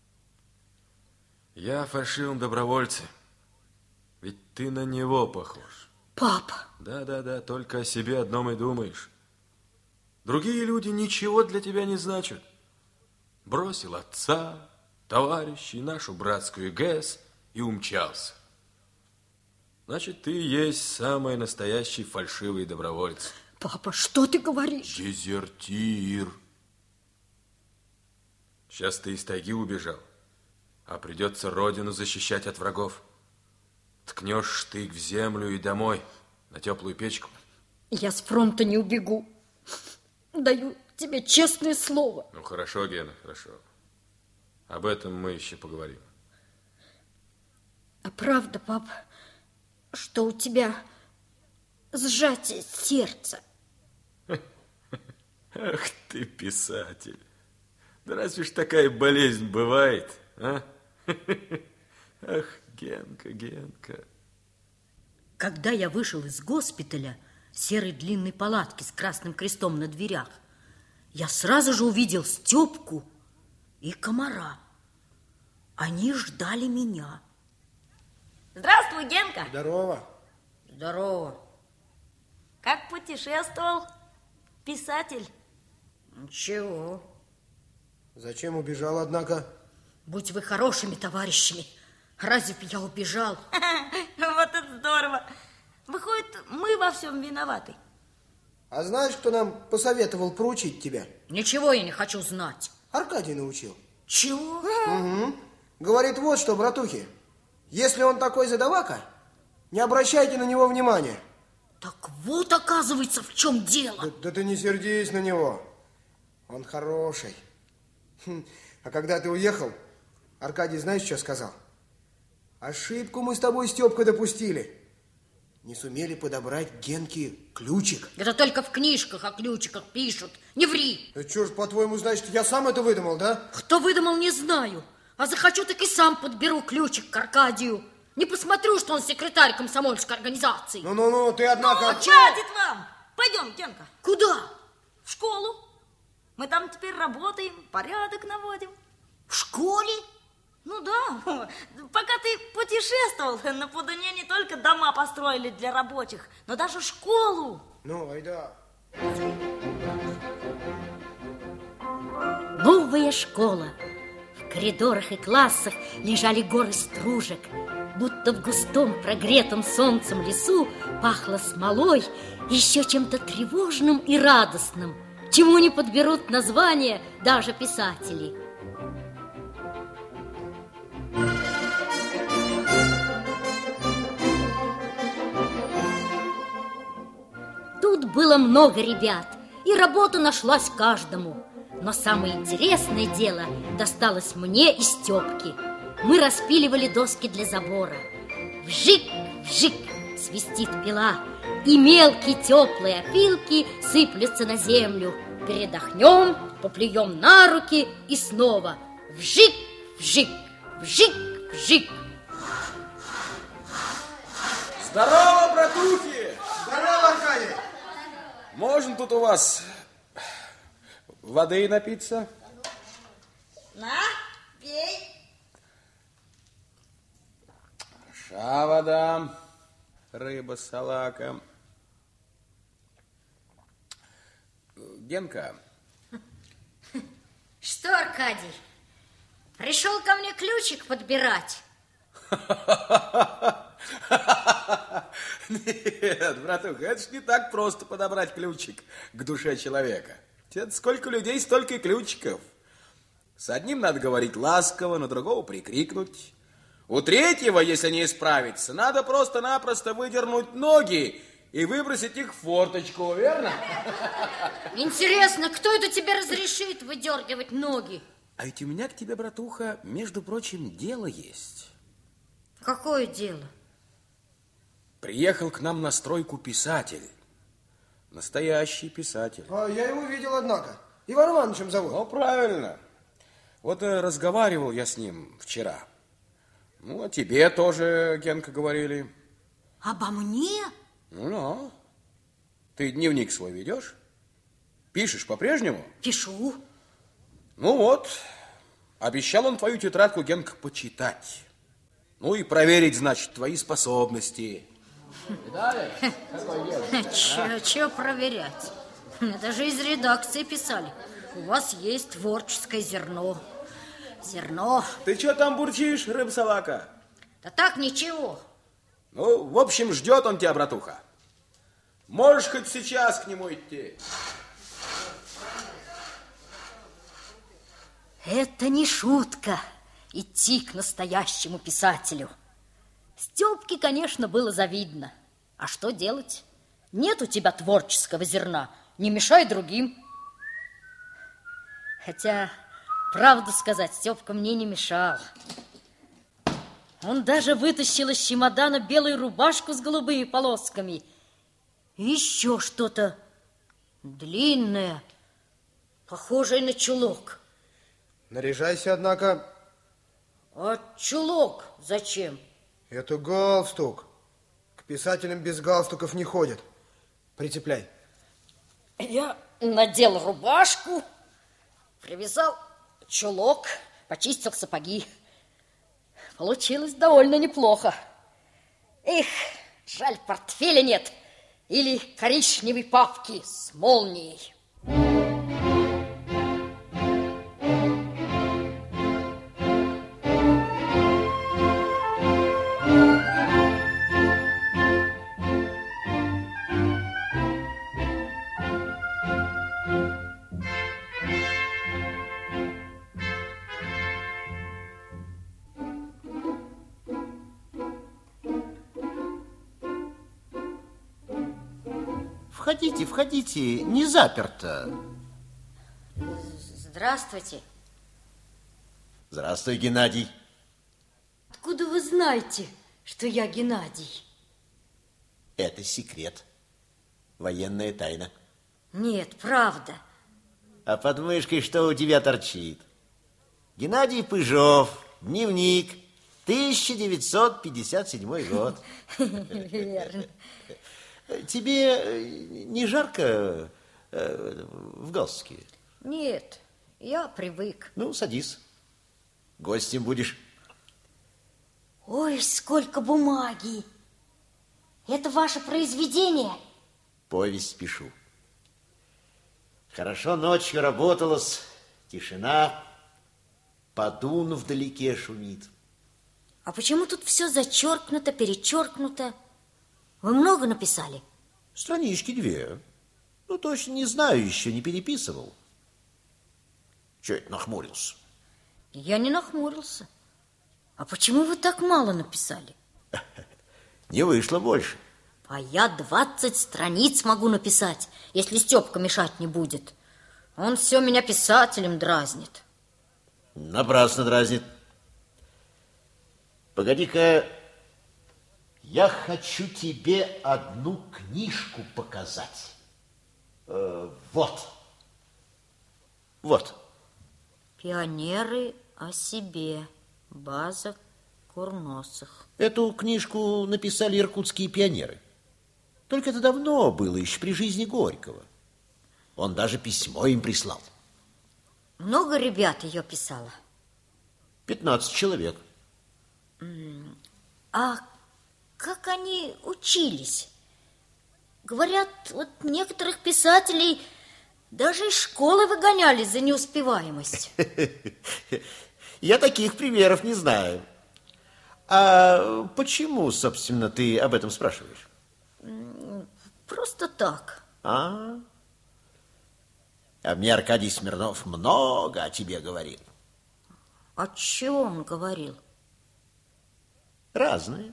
Я о фальшивом добровольце. Ведь ты на него похож. Папа. Да, только о себе одном и думаешь. Другие люди ничего для тебя не значат. Бросил отца, товарищей, нашу братскую ГЭС и умчался. Значит, ты и есть самый настоящий фальшивый добровольец. Папа, что ты говоришь? Дезертир. Сейчас ты из тайги убежал, а придется родину защищать от врагов. Ткнешь штык в землю и домой, на теплую печку. Я с фронта не убегу. Даю тебе честное слово. Ну, хорошо, Гена, хорошо. Об этом мы еще поговорим. А правда, папа, что у тебя сжатие сердца? Ах ты, писатель. Да разве ж такая болезнь бывает, а? Ах, Генка, Генка. Когда я вышел из госпиталя, серой длинной палатки с красным крестом на дверях, я сразу же увидел Степку и комара. Они ждали меня. Здравствуй, Генка. Здорово. Здорово. Как путешествовал писатель? Ничего. Зачем убежал, однако? Будь вы хорошими товарищами. Разве б я убежал? Вот это здорово. Выходит, мы во всем виноваты. А знаешь, кто нам посоветовал проучить тебя? Ничего я не хочу знать. Аркадий научил. Чего? Угу. Говорит, вот что, братухи, если он такой задавака, не обращайте на него внимания. Так вот, оказывается, в чем дело. Да ты не сердись на него. Он хороший. А когда ты уехал, Аркадий, знаешь, что сказал? Ошибку мы с тобой, Степка, допустили. Не сумели подобрать Генке ключик. Это только в книжках о ключиках пишут. Не ври. Да что ж, по-твоему, значит, я сам это выдумал, да? Кто выдумал, не знаю. А захочу, так и сам подберу ключик к Аркадию. Не посмотрю, что он секретарь комсомольской организации. Ну, ты, однако... Хватит вам! Пойдем, Генка. Куда? В школу. Мы там теперь работаем, порядок наводим. В школе? Ну да. Пока ты путешествовал, на Пудуне не только дома построили для рабочих, но даже школу. Ну, айда. Новая школа. В коридорах и классах лежали горы стружек. Будто в густом, прогретом солнцем лесу пахло смолой, еще чем-то тревожным и радостным, чему не подберут название даже писатели. было много ребят, и работа нашлась каждому. Но самое интересное дело досталось мне и Степке. Мы распиливали доски для забора. Вжик, вжик, свистит пила, и мелкие теплые опилки сыплются на землю. Передохнем, поплюем на руки и снова вжик, вжик, вжик, вжик. Здорово, братухи! Здорово, Аркадий! Можно тут у вас воды напиться? На, пей. Хороша вода, рыба-салака. Генка. Что, Аркадий, пришел ко мне ключик подбирать? Нет, братуха, это ж не так просто подобрать ключик к душе человека. Это сколько людей, столько и ключиков. С одним надо говорить ласково, на другого прикрикнуть. У третьего, если не исправиться, надо просто-напросто выдернуть ноги и выбросить их в форточку, верно? Интересно, кто это тебе разрешит выдергивать ноги? А ведь у меня к тебе, братуха, между прочим, дело есть. Какое дело? Приехал к нам на стройку писатель. Настоящий писатель. А я его видел, однако. Иван Ивановичем зовут. Ну, правильно. Вот разговаривал я с ним вчера. Ну, о тебе тоже, Генка, говорили. Обо мне? Ну, ты дневник свой ведешь? Пишешь по-прежнему? Пишу. Ну вот, обещал он твою тетрадку, Генка, почитать. Ну и проверить, значит, твои способности. Видали? Чего проверять? Мне даже из редакции писали. У вас есть творческое зерно. Зерно. Ты что там бурчишь, рыба-салака? Да так, ничего. Ну, в общем, ждет он тебя, братуха. Можешь хоть сейчас к нему идти. Это не шутка, идти к настоящему писателю. Степке, конечно, было завидно. А что делать? Нет у тебя творческого зерна, не мешай другим. Хотя, правду сказать, Степка мне не мешал. Он даже вытащил из чемодана белую рубашку с голубыми полосками. И еще что-то длинное, похожее на чулок. Наряжайся, однако. А чулок зачем? Это галстук. К писателям без галстуков не ходят. Прицепляй. Я надел рубашку, привязал чулок, почистил сапоги. Получилось довольно неплохо. Эх, жаль, портфеля нет. Или коричневой папки с молнией. Входите, входите, не заперто. Здравствуйте. Здравствуй, Геннадий. Откуда вы знаете, что я Геннадий? Это секрет. Военная тайна. Нет, правда. А под мышкой что у тебя торчит? Геннадий Пыжов, дневник, 1957 год. Верно. Тебе не жарко в галстуке? Нет, я привык. Ну, садись. Гостем будешь. Ой, сколько бумаги. Это ваше произведение? Повесть пишу. Хорошо ночью работалась, тишина, подун вдалеке шумит. А почему тут все зачеркнуто, перечеркнуто? Вы много написали? Странички 2. Ну, точно не знаю, еще не переписывал. Че это нахмурился? Я не нахмурился. А почему вы так мало написали? Не вышло больше. А я 20 страниц могу написать, если Степка мешать не будет. Он все меня писателем дразнит. Напрасно дразнит. Погоди-ка, я хочу тебе одну книжку показать. Вот. Вот. Пионеры о себе. База Курносых. Эту книжку написали иркутские пионеры. Только это давно было, еще при жизни Горького. Он даже письмо им прислал. Много ребят ее писало? 15 человек. А как они учились? Говорят, вот некоторых писателей даже из школы выгоняли за неуспеваемость. Я таких примеров не знаю. А почему, собственно, ты об этом спрашиваешь? Просто так. А мне Аркадий Смирнов много о тебе говорил. О чем он говорил? Разное.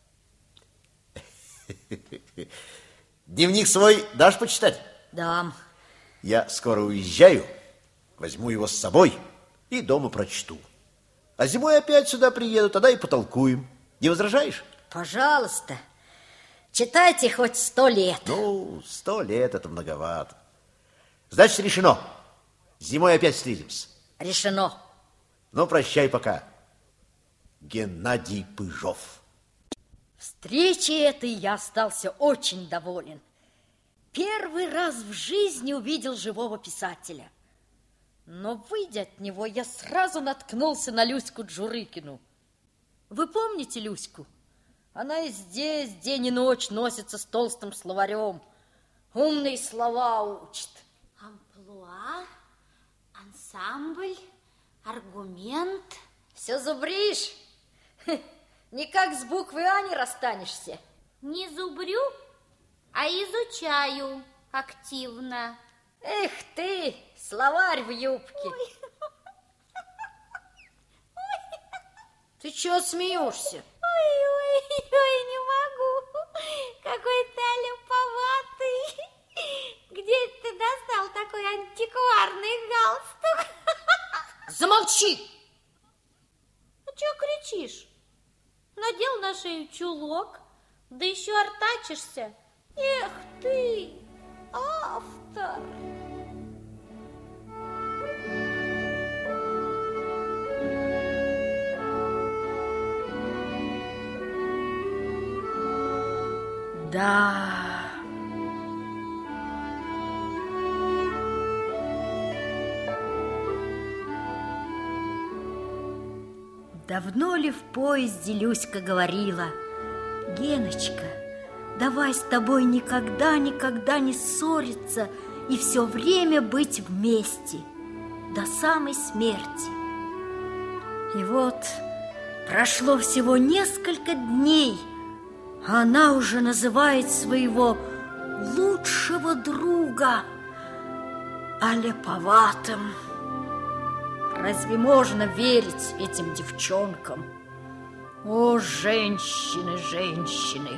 Дневник свой дашь почитать? Дам. Я скоро уезжаю, возьму его с собой и дома прочту. А зимой опять сюда приеду, тогда и потолкуем. Не возражаешь? Пожалуйста. Читайте хоть 100 лет. Ну, 100 лет это многовато. Значит, решено. Зимой опять встретимся. Решено. Ну, прощай пока. Геннадий Пыжов. Встречей этой я остался очень доволен. Первый раз в жизни увидел живого писателя. Но, выйдя от него, я сразу наткнулся на Люську Джурыкину. Вы помните Люську? Она и здесь день и ночь носится с толстым словарем. Умные слова учит. Амплуа, ансамбль, аргумент. Все зубришь? Никак с буквы А не расстанешься. Не зубрю, а изучаю активно. Эх ты, словарь в юбке. Ой. Ты чего смеешься? Ой, не могу. Какой-то липоватый. Где ты достал такой антикварный галстук? Замолчи! Ну, чего кричишь? Надел на шею чулок, да еще артачишься. Эх ты, автор! Да. Давно ли в поезде Люська говорила: Геночка, давай с тобой никогда не ссориться и все время быть вместе до самой смерти. И вот прошло всего несколько дней, а она уже называет своего лучшего друга аляповатым. Разве можно верить этим девчонкам? О, женщины, женщины!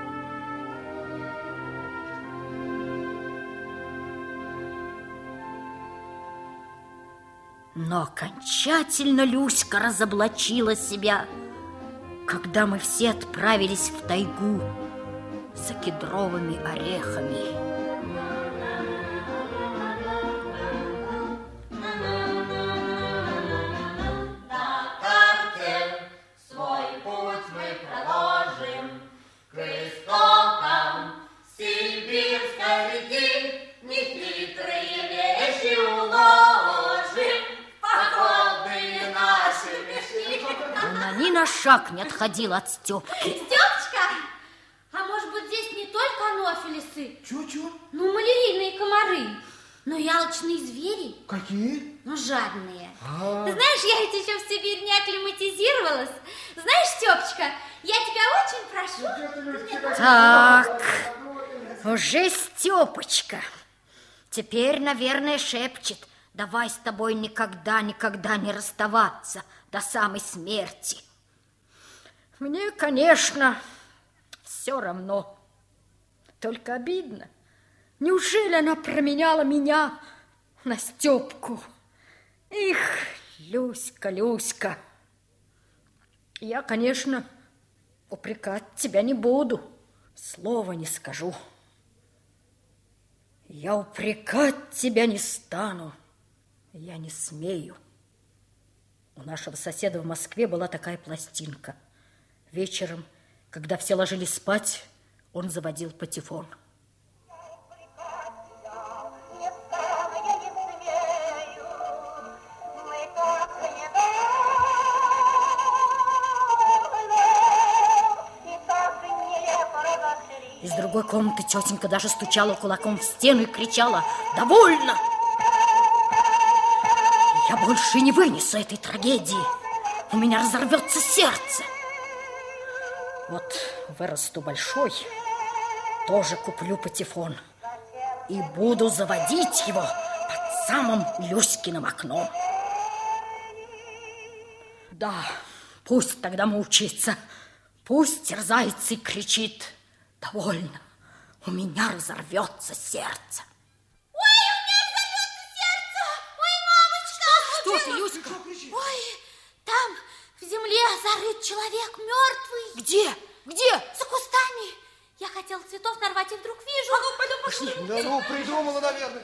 Но окончательно Люська разоблачила себя, когда мы все отправились в тайгу за кедровыми орехами. Ни на шаг не отходила от Степки. Степочка, а может быть здесь не только анофилисы? Чего? Ну, малярийные комары, но и алчные звери. Какие? Ну, жадные. Ты знаешь, я ведь еще в Сибирь не акклиматизировалась. Знаешь, Степочка, я тебя очень прошу. Так, уже Степочка. Теперь, наверное, шепчет: давай с тобой никогда не расставаться до самой смерти. Мне, конечно, все равно. Только обидно. Неужели она променяла меня на Степку? Их, Люська, Люська. Я, конечно, упрекать тебя не буду, слова не скажу. Я упрекать тебя не стану, я не смею. У нашего соседа в Москве была такая пластинка. Вечером, когда все ложились спать, он заводил патефон. Из другой комнаты тетенька даже стучала кулаком в стену и кричала: «Довольно! Я больше не вынесу этой трагедии. У меня разорвется сердце». Вот вырасту большой, тоже куплю патефон и буду заводить его под самым Люськиным окном. Да, пусть тогда мучается, пусть терзается и кричит: «Довольно, у меня разорвется сердце». Ой, у меня разорвется сердце! Ой, мамочка! Что ты, Люська? Ой, там в земле зарыт человек мертвый. Где? Где? За кустами. Я хотела цветов нарвать, и вдруг вижу. А ну, пойдем, пошли. Да ну, придумала, наверное.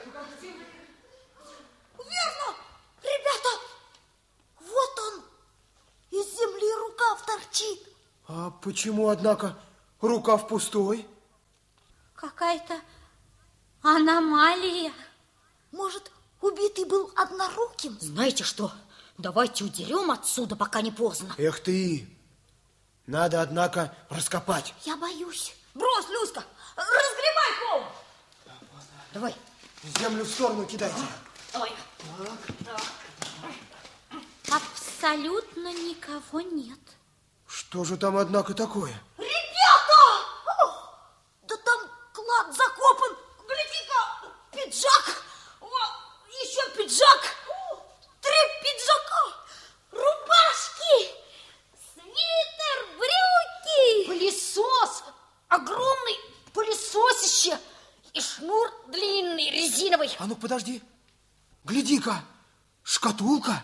Верно. Ребята, вот он. Из земли рукав торчит. А почему, однако, рукав пустой? Какая-то аномалия. Может, убитый был одноруким? Знаете что? Давайте удерем отсюда, пока не поздно. Эх ты! Надо, однако, раскопать. Я боюсь. Брось, Люська! Разгребай пол! Давай. Землю в сторону кидайте. Давай. Абсолютно никого нет. Что же там, однако, такое? Ребята! Да там клад закопан. Гляди-ка, пиджак. Еще пиджак. 3 пиджака. Рубашки. Свитер, брюки. Пылесос. Огромный пылесосище. И шнур длинный, резиновый. А ну, подожди. Гляди-ка, шкатулка.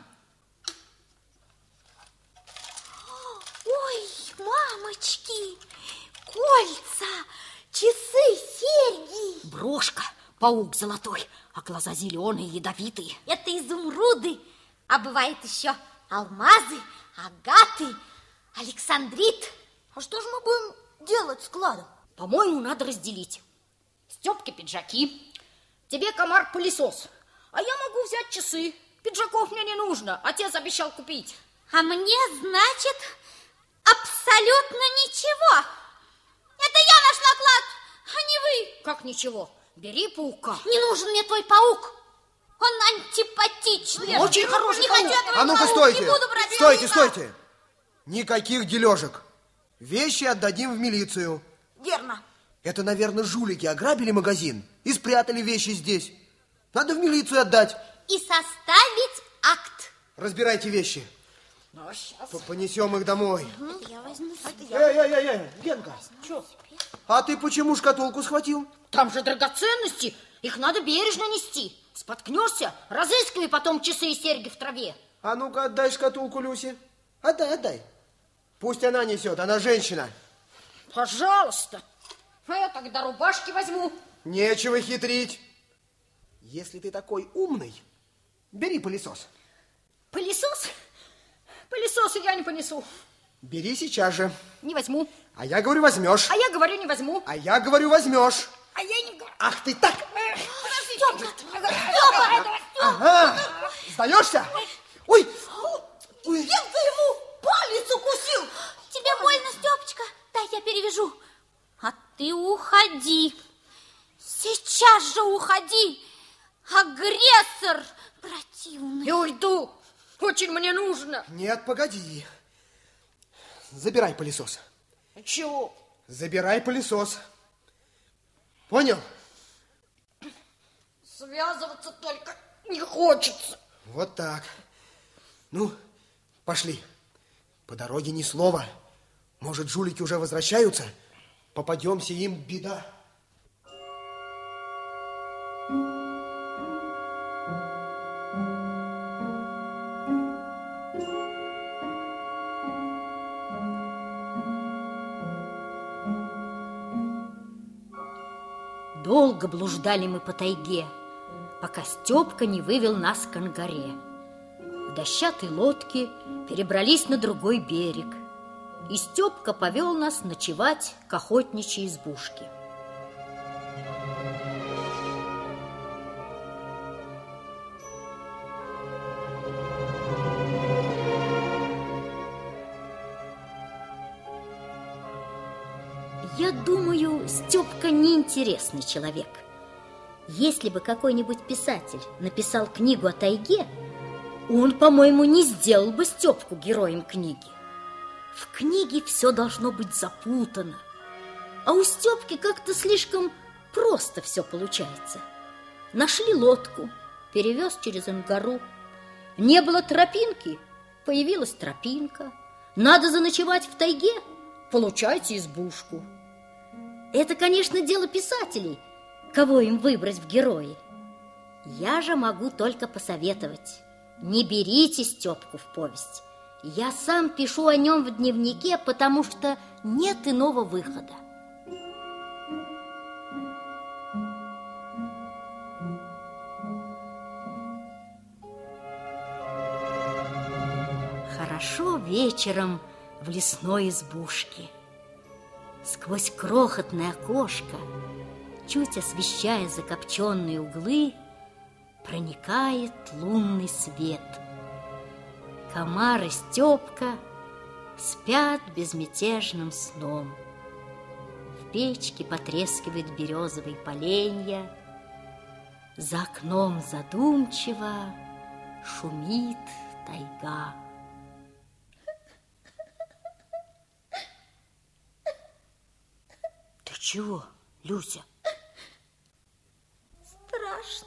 Ой, мамочки, кольца, часы, серьги. Брошка, паук золотой, а глаза зеленые, ядовитые. Это изумруды, а бывает еще алмазы, агаты, александрит. А что же мы будем делать с кладом? По-моему, надо разделить. Степке пиджаки, тебе, комар, пылесос. А я могу взять часы. Пиджаков мне не нужно, отец обещал купить. А мне, значит, абсолютно ничего. Это я нашла клад, а не вы. Как ничего? Бери паука. Не нужен мне твой паук. Он антипатичный. Очень хороший паук. Не хочу этого А ну-ка, паука. стойте. Не буду брать Стойте, паука. стойте. Никаких дележек. Вещи отдадим в милицию. Верно. Это, наверное, жулики ограбили магазин и спрятали вещи здесь. Надо в милицию отдать. И составить акт. Разбирайте вещи. Ну, сейчас. Понесем их домой. Это я возьму себе. Эй, Генка. Что? А ты почему шкатулку схватил? Там же драгоценности. Их надо бережно нести. Споткнешься, разыскивай потом часы и серьги в траве. А ну-ка, отдай шкатулку Люсе. Отдай. Пусть она несет, она женщина. Пожалуйста. А я тогда рубашки возьму. Нечего хитрить. Если ты такой умный, бери пылесос. Пылесос? Пылесос я не понесу. Бери сейчас же. Не возьму. А я говорю, возьмешь. А я говорю, не возьму. А я говорю, возьмешь. А я не говорю. Ах ты так! Степа! Ага! Сдаешься? Ой! Генка ему палец укусил! Тебе больно, Степочка? Дай я перевяжу. А ты уходи. Сейчас же уходи. Агрессор противный. Я уйду. Очень мне нужно. Нет, погоди. Забирай пылесос. Чего? Забирай пылесос. Понял? Связываться только не хочется. Вот так. Ну, пошли. По дороге ни слова. Может, жулики уже возвращаются? Попадемся, им беда. Долго блуждали мы по тайге, пока Степка не вывел нас к Ангаре. В дощатой лодке перебрались на другой берег, и Степка повел нас ночевать к охотничьей избушке. Я думаю, Степка неинтересный человек. Если бы какой-нибудь писатель написал книгу о тайге, он, по-моему, не сделал бы Степку героем книги. В книге все должно быть запутано, а у Степки как-то слишком просто все получается. Нашли лодку, перевез через Ангару. Не было тропинки, появилась тропинка. Надо заночевать в тайге, получайте избушку. Это, конечно, дело писателей, кого им выбрать в герои. Я же могу только посоветовать: не берите Степку в повесть. Я сам пишу о нем в дневнике, потому что нет иного выхода. Хорошо вечером в лесной избушке. Сквозь крохотное окошко, чуть освещая закопченные углы, проникает лунный свет. Комар и Степка спят безмятежным сном. В печке потрескивает березовые поленья. За окном задумчиво шумит тайга. Ты чего, Люся? Страшно.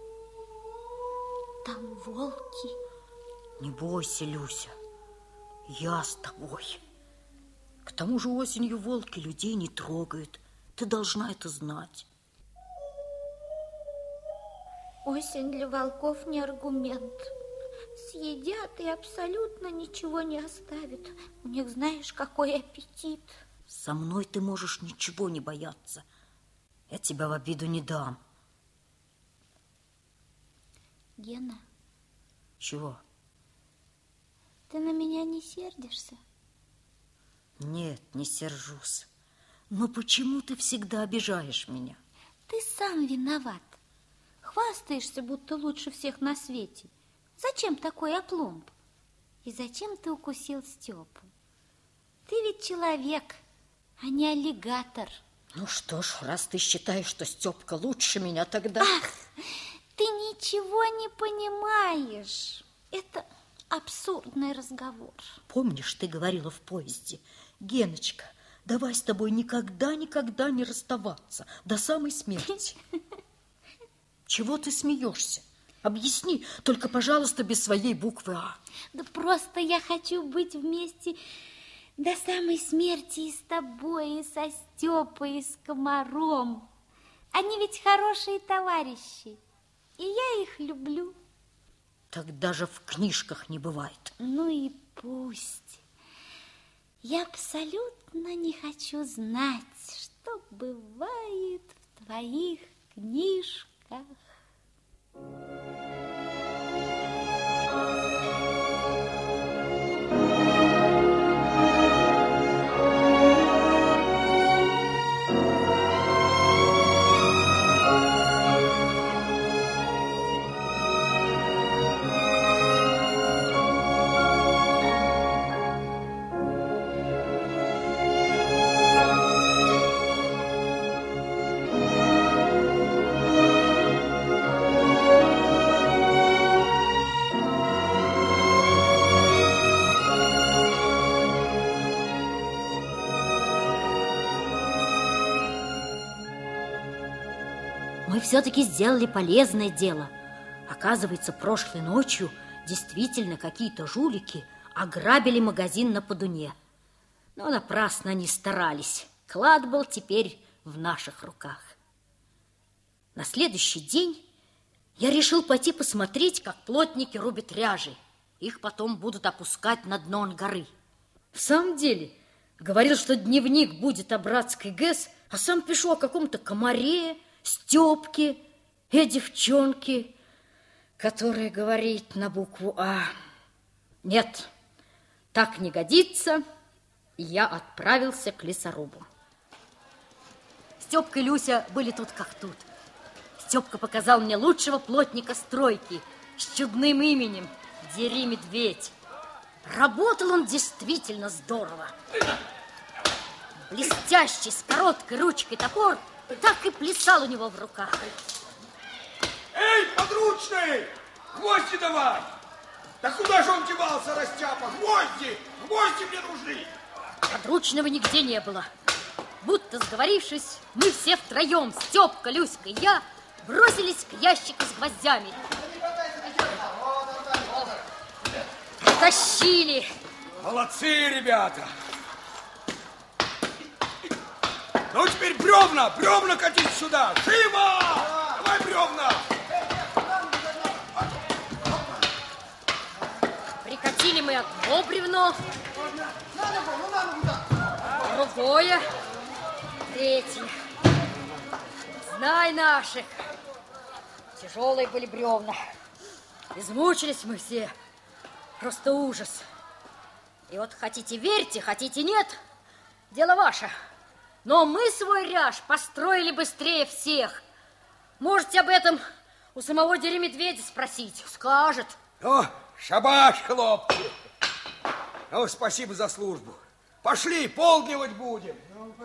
Там волки. Не бойся, Люся, я с тобой. К тому же осенью волки людей не трогают. Ты должна это знать. Осень для волков не аргумент. Съедят и абсолютно ничего не оставят. У них знаешь, какой аппетит. Со мной ты можешь ничего не бояться. Я тебя в обиду не дам. Гена. Чего? Ты на меня не сердишься? Нет, не сержусь. Но почему ты всегда обижаешь меня? Ты сам виноват. Хвастаешься, будто лучше всех на свете. Зачем такой опломб? И зачем ты укусил Степу? Ты ведь человек, а не аллигатор. Ну что ж, раз ты считаешь, что Степка лучше меня, тогда... Ах, ты ничего не понимаешь. Это абсурдный разговор. Помнишь, ты говорила в поезде: Геночка, давай с тобой никогда не расставаться до самой смерти. Чего ты смеешься? Объясни, только, пожалуйста, без своей буквы А. Да просто я хочу быть вместе до самой смерти и с тобой, и со Степой, и с Комаром. Они ведь хорошие товарищи, и я их люблю. Так даже в книжках не бывает. Ну и пусть. Я абсолютно не хочу знать, что бывает в твоих книжках. Мы все-таки сделали полезное дело. Оказывается, прошлой ночью действительно какие-то жулики ограбили магазин на Подуне. Но напрасно они старались. Клад был теперь в наших руках. На следующий день я решил пойти посмотреть, как плотники рубят ряжи. Их потом будут опускать на дно Ангары. В самом деле, говорил, что дневник будет о братской ГЭС, а сам пишу о каком-то комаре, Степки и девчонки, которая говорит на букву А. Нет, так не годится, и я отправился к лесорубу. Степка и Люся были тут как тут. Степка показал мне лучшего плотника стройки с чудным именем Дери Медведь. Работал он действительно здорово. Блестящий, с короткой ручкой топор так и плясал у него в руках. Эй, подручный! Гвозди давай! Да куда же он девался, растяпа? Гвозди! Гвозди мне нужны! Подручного нигде не было. Будто сговорившись, мы все втроем, Степка, Люська и я, бросились к ящику с гвоздями. Тащили. Молодцы, ребята! Ну, теперь бревна катить сюда! Живо! Давай бревна! Прикатили мы одно бревно, другое, третье. Знай наших. Тяжелые были бревна. Измучились мы все. Просто ужас. И вот хотите верьте, хотите нет, дело ваше. Но мы свой ряж построили быстрее всех. Можете об этом у самого Дери Медведя спросить. Скажет. Ну, шабаш, хлопцы. Ну, спасибо за службу. Пошли, полдневать будем.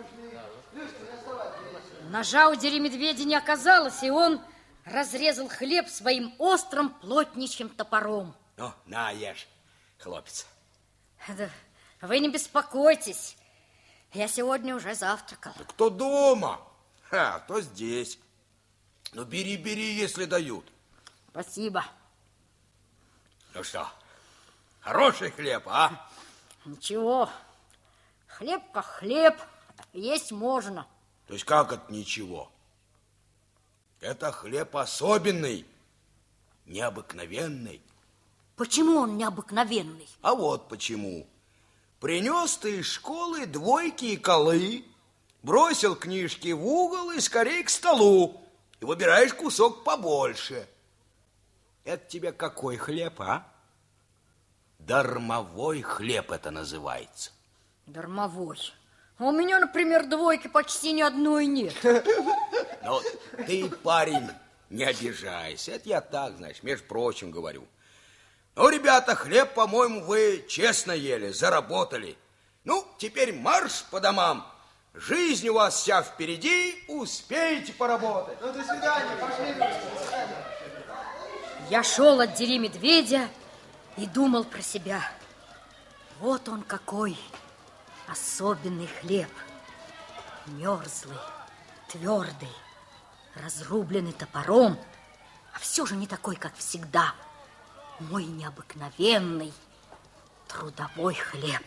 Ножа у Дери Медведя не оказалось, и он разрезал хлеб своим острым плотничьим топором. Ну, на, ешь, хлопец. Да, вы не беспокойтесь. Я сегодня уже завтракал. Да кто дома? То здесь. Ну, бери, если дают. Спасибо. Ну что, хороший хлеб, а? Ничего. Хлеб как хлеб. Есть можно. То есть как это ничего? Это хлеб особенный, необыкновенный. Почему он необыкновенный? А вот почему. Принес ты из школы двойки и колы, бросил книжки в угол и скорее к столу, и выбираешь кусок побольше. Это тебе какой хлеб, а? Дармовой хлеб это называется. Дармовой. А у меня, например, двойки почти ни одной нет. Ну, ты, парень, не обижайся. Это я так, знаешь, между прочим говорю. Ну, ребята, хлеб, по-моему, вы честно ели, заработали. Ну, теперь марш по домам. Жизнь у вас вся впереди, успеете поработать. Ну, до свидания, пошли. Я шел от Дери Медведя и думал про себя. Вот он какой особенный хлеб. Мерзлый, твердый, разрубленный топором, а все же не такой, как всегда. Мой необыкновенный трудовой хлеб.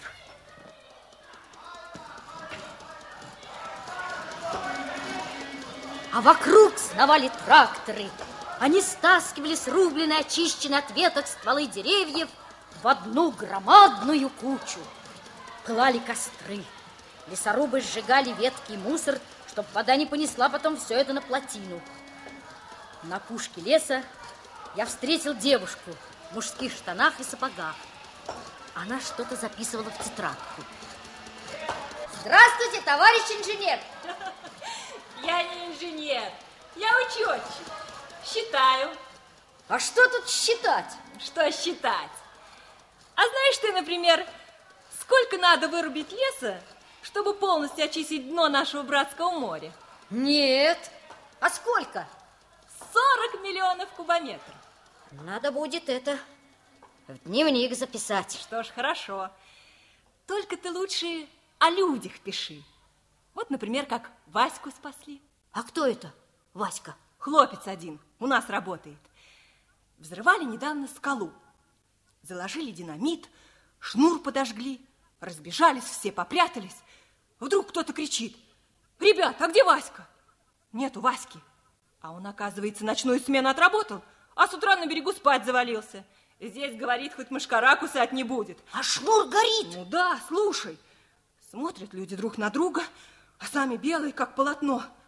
А вокруг сновали тракторы. Они стаскивали срубленные, очищенные от веток стволы деревьев в одну громадную кучу. Пылали костры. Лесорубы сжигали ветки и мусор, чтобы вода не понесла потом все это на плотину. На опушке леса я встретил девушку в мужских штанах и сапогах. Она что-то записывала в тетрадку. Здравствуйте, товарищ инженер! Я не инженер, я учетчик. Считаю. А что тут считать? Что считать? А знаешь ты, например, сколько надо вырубить леса, чтобы полностью очистить дно нашего братского моря? Нет. А сколько? 40 миллионов кубометров. Надо будет это в дневник записать. Что ж, хорошо. Только ты лучше о людях пиши. Вот, например, как Ваську спасли. А кто это, Васька? Хлопец один, у нас работает. Взрывали недавно скалу. Заложили динамит, шнур подожгли, разбежались, все попрятались. Вдруг кто-то кричит: ребят, а где Васька? Нету Васьки. А он, оказывается, ночную смену отработал, а с утра на берегу спать завалился. Здесь, говорит, хоть мошкара кусать не будет. А шнур горит? Ну да, слушай. Смотрят люди друг на друга, а сами белые, как полотно.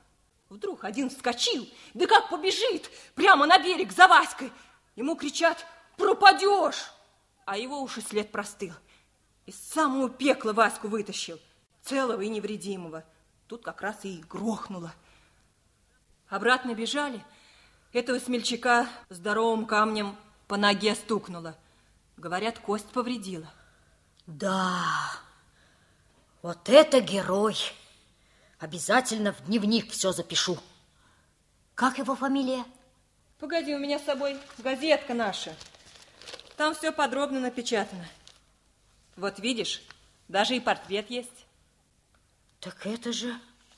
Вдруг один вскочил, да как побежит прямо на берег за Васькой. Ему кричат: пропадешь! А его уж и след простыл. Из самого пекла Ваську вытащил, целого и невредимого. Тут как раз и грохнуло. Обратно бежали. Этого смельчака здоровым камнем по ноге стукнуло. Говорят, кость повредила. Да, вот это герой. Обязательно в дневник все запишу. Как его фамилия? Погоди, у меня с собой газетка наша. Там все подробно напечатано. Вот видишь, даже и портрет есть. Так это же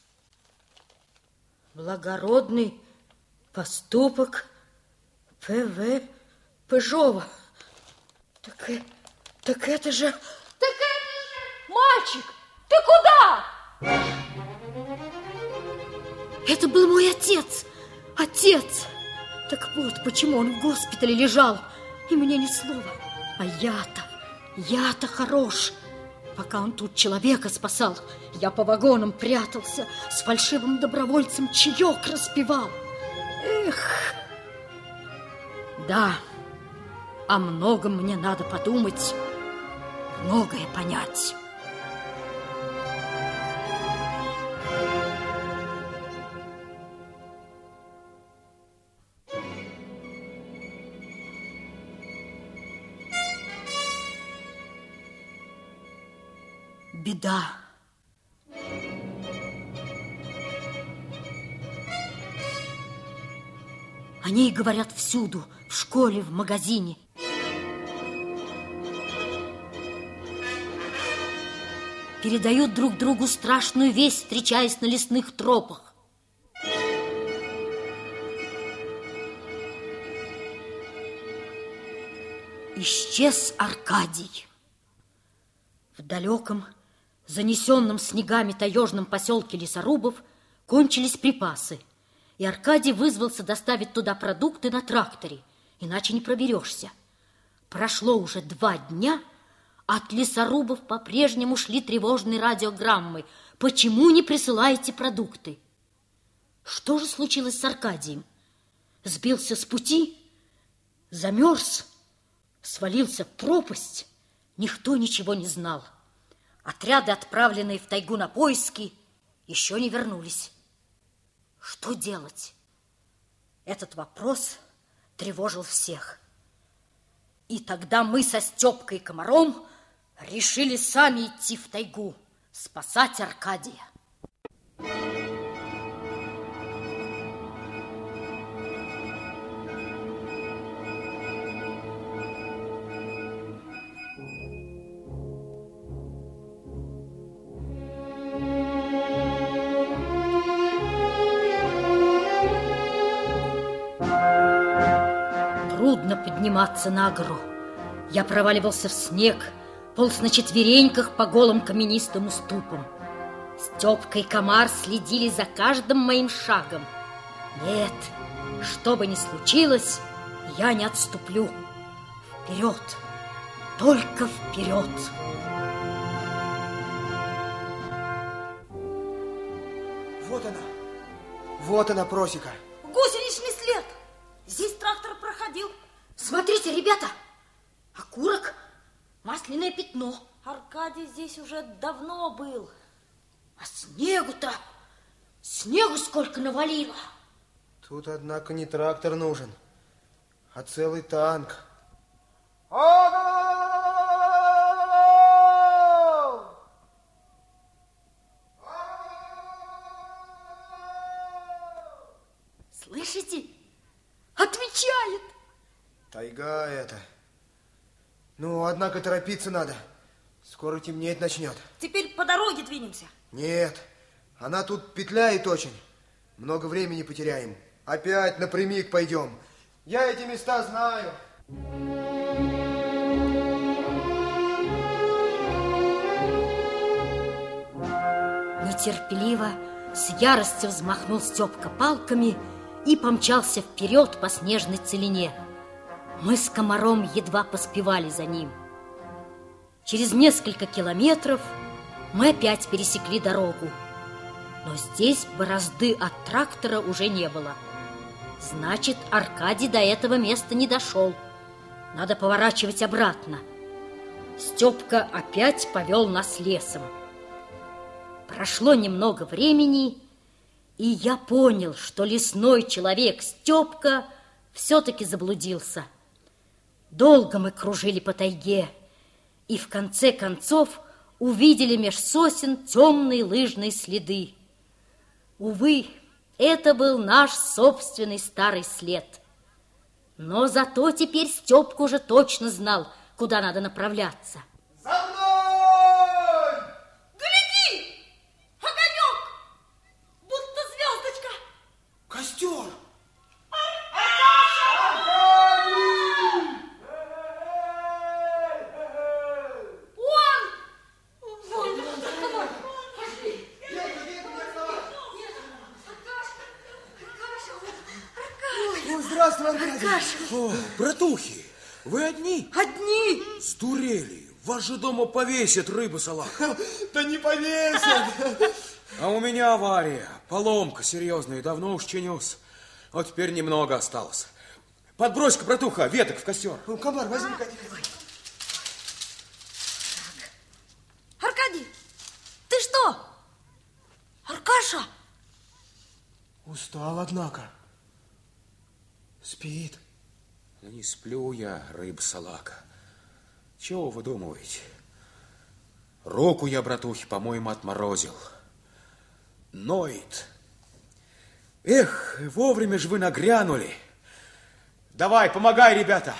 благородный поступок П.В. Пыжова. Так это же... Мальчик, ты куда? Это был мой отец. Отец. Так вот, почему он в госпитале лежал, и мне ни слова. А я-то хорош. Пока он тут человека спасал, я по вагонам прятался, с фальшивым добровольцем чаек распевал. Эх! Да, о многом мне надо подумать, многое понять. Беда. О ней говорят всюду, в школе, в магазине. Передают друг другу страшную весть, встречаясь на лесных тропах. Исчез Аркадий. В далеком, занесенном снегами таежном поселке Лесорубов кончились припасы, и Аркадий вызвался доставить туда продукты на тракторе, иначе не проберешься. Прошло уже 2 дня, от Лесорубов по-прежнему шли тревожные радиограммы. Почему не присылаете продукты? Что же случилось с Аркадием? Сбился с пути? Замерз? Свалился в пропасть? Никто ничего не знал. Отряды, отправленные в тайгу на поиски, еще не вернулись. Что делать? Этот вопрос тревожил всех. И тогда мы со Степкой и Комаром решили сами идти в тайгу, спасать Аркадия. Трудно подниматься на гору. Я проваливался в снег, полз на четвереньках по голым каменистым уступам. Степка и Комар следили за каждым моим шагом. Нет, что бы ни случилось, я не отступлю. Вперед, только вперед. Вот она, просека. Гусеничный след. Здесь трактор проходил. Смотрите, ребята, окурок, масляное пятно. Аркадий здесь уже давно был. А снегу-то, снегу сколько навалило. Тут, однако, не трактор нужен, а целый танк. Слышите? Отвечает. Тайга это. Ну, однако, торопиться надо. Скоро темнеть начнет. Теперь по дороге двинемся. Нет, она тут петляет очень. Много времени потеряем. Опять напрямик пойдем. Я эти места знаю. Нетерпеливо, с яростью взмахнул Степка палками и помчался вперед по снежной целине. Мы с Комаром едва поспевали за ним. Через несколько километров мы опять пересекли дорогу. Но здесь борозды от трактора уже не было. Значит, Аркадий до этого места не дошел. Надо поворачивать обратно. Степка опять повел нас лесом. Прошло немного времени, и я понял, что лесной человек Степка все-таки заблудился. Долго мы кружили по тайге, и в конце концов увидели меж сосен темные лыжные следы. Увы, это был наш собственный старый след. Но зато теперь Степка уже точно знал, куда надо направляться. За мной! Гляди! Огонек! Будто звездочка! Костер! Здравствуй, Аркадий. О, братухи, вы одни? Одни? Сдурели. Вас же дома повесят, рыба-салак. Да не повесят. А у меня авария, поломка серьезная, давно уж чинюсь. Вот теперь немного осталось. Подбрось-ка, братуха, веток в костер. Ну, комар, возьми, Катя. Аркадий, ты что? Аркаша? Устал, однако. Спит. Ну, не сплю я, рыба-салака. Чего вы думаете? Руку я, братухи, по-моему, отморозил. Ноет. Эх, вовремя же вы нагрянули. Давай, помогай, ребята.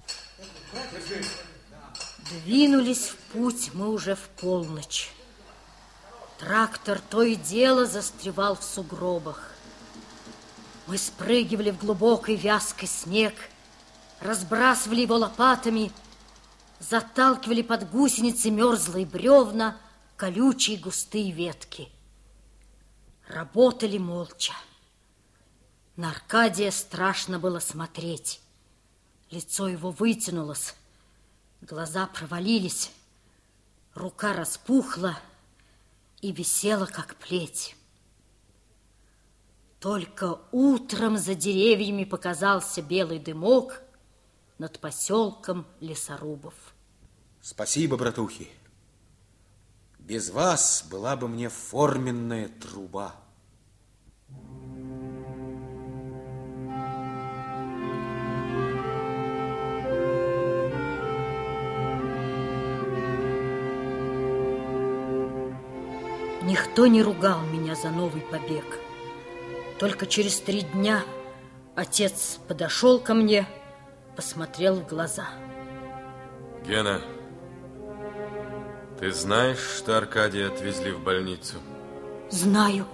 Двинулись в путь мы уже в полночь. Трактор то и дело застревал в сугробах. Мы спрыгивали в глубокий вязкий снег, разбрасывали его лопатами, заталкивали под гусеницы мерзлые бревна, колючие густые ветки. Работали молча. На Аркадия страшно было смотреть. Лицо его вытянулось, глаза провалились, рука распухла и висела, как плеть. Только утром за деревьями показался белый дымок над поселком лесорубов. Спасибо, братухи. Без вас была бы мне форменная труба. Никто не ругал меня за новый побег. Только через 3 дня отец подошел ко мне, посмотрел в глаза. Гена, ты знаешь, что Аркадия отвезли в больницу? Знаю.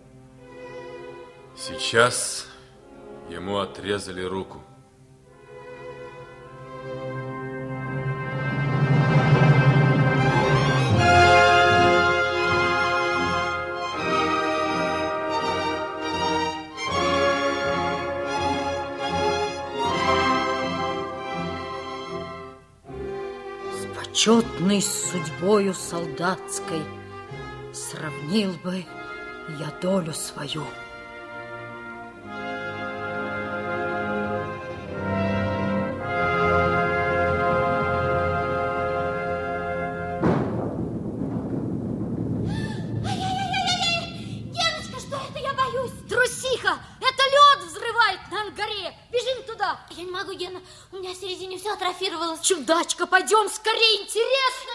Сейчас ему отрезали руку. Почетной судьбою солдатской сравнил бы я долю свою. Геночка, что это? Я боюсь. Трусиха! Это лед взрывает на ангаре. Бежим туда. Я не могу, Гена. У меня в середине все атрофировалось. Чудачка, пойдем скорее, интересно.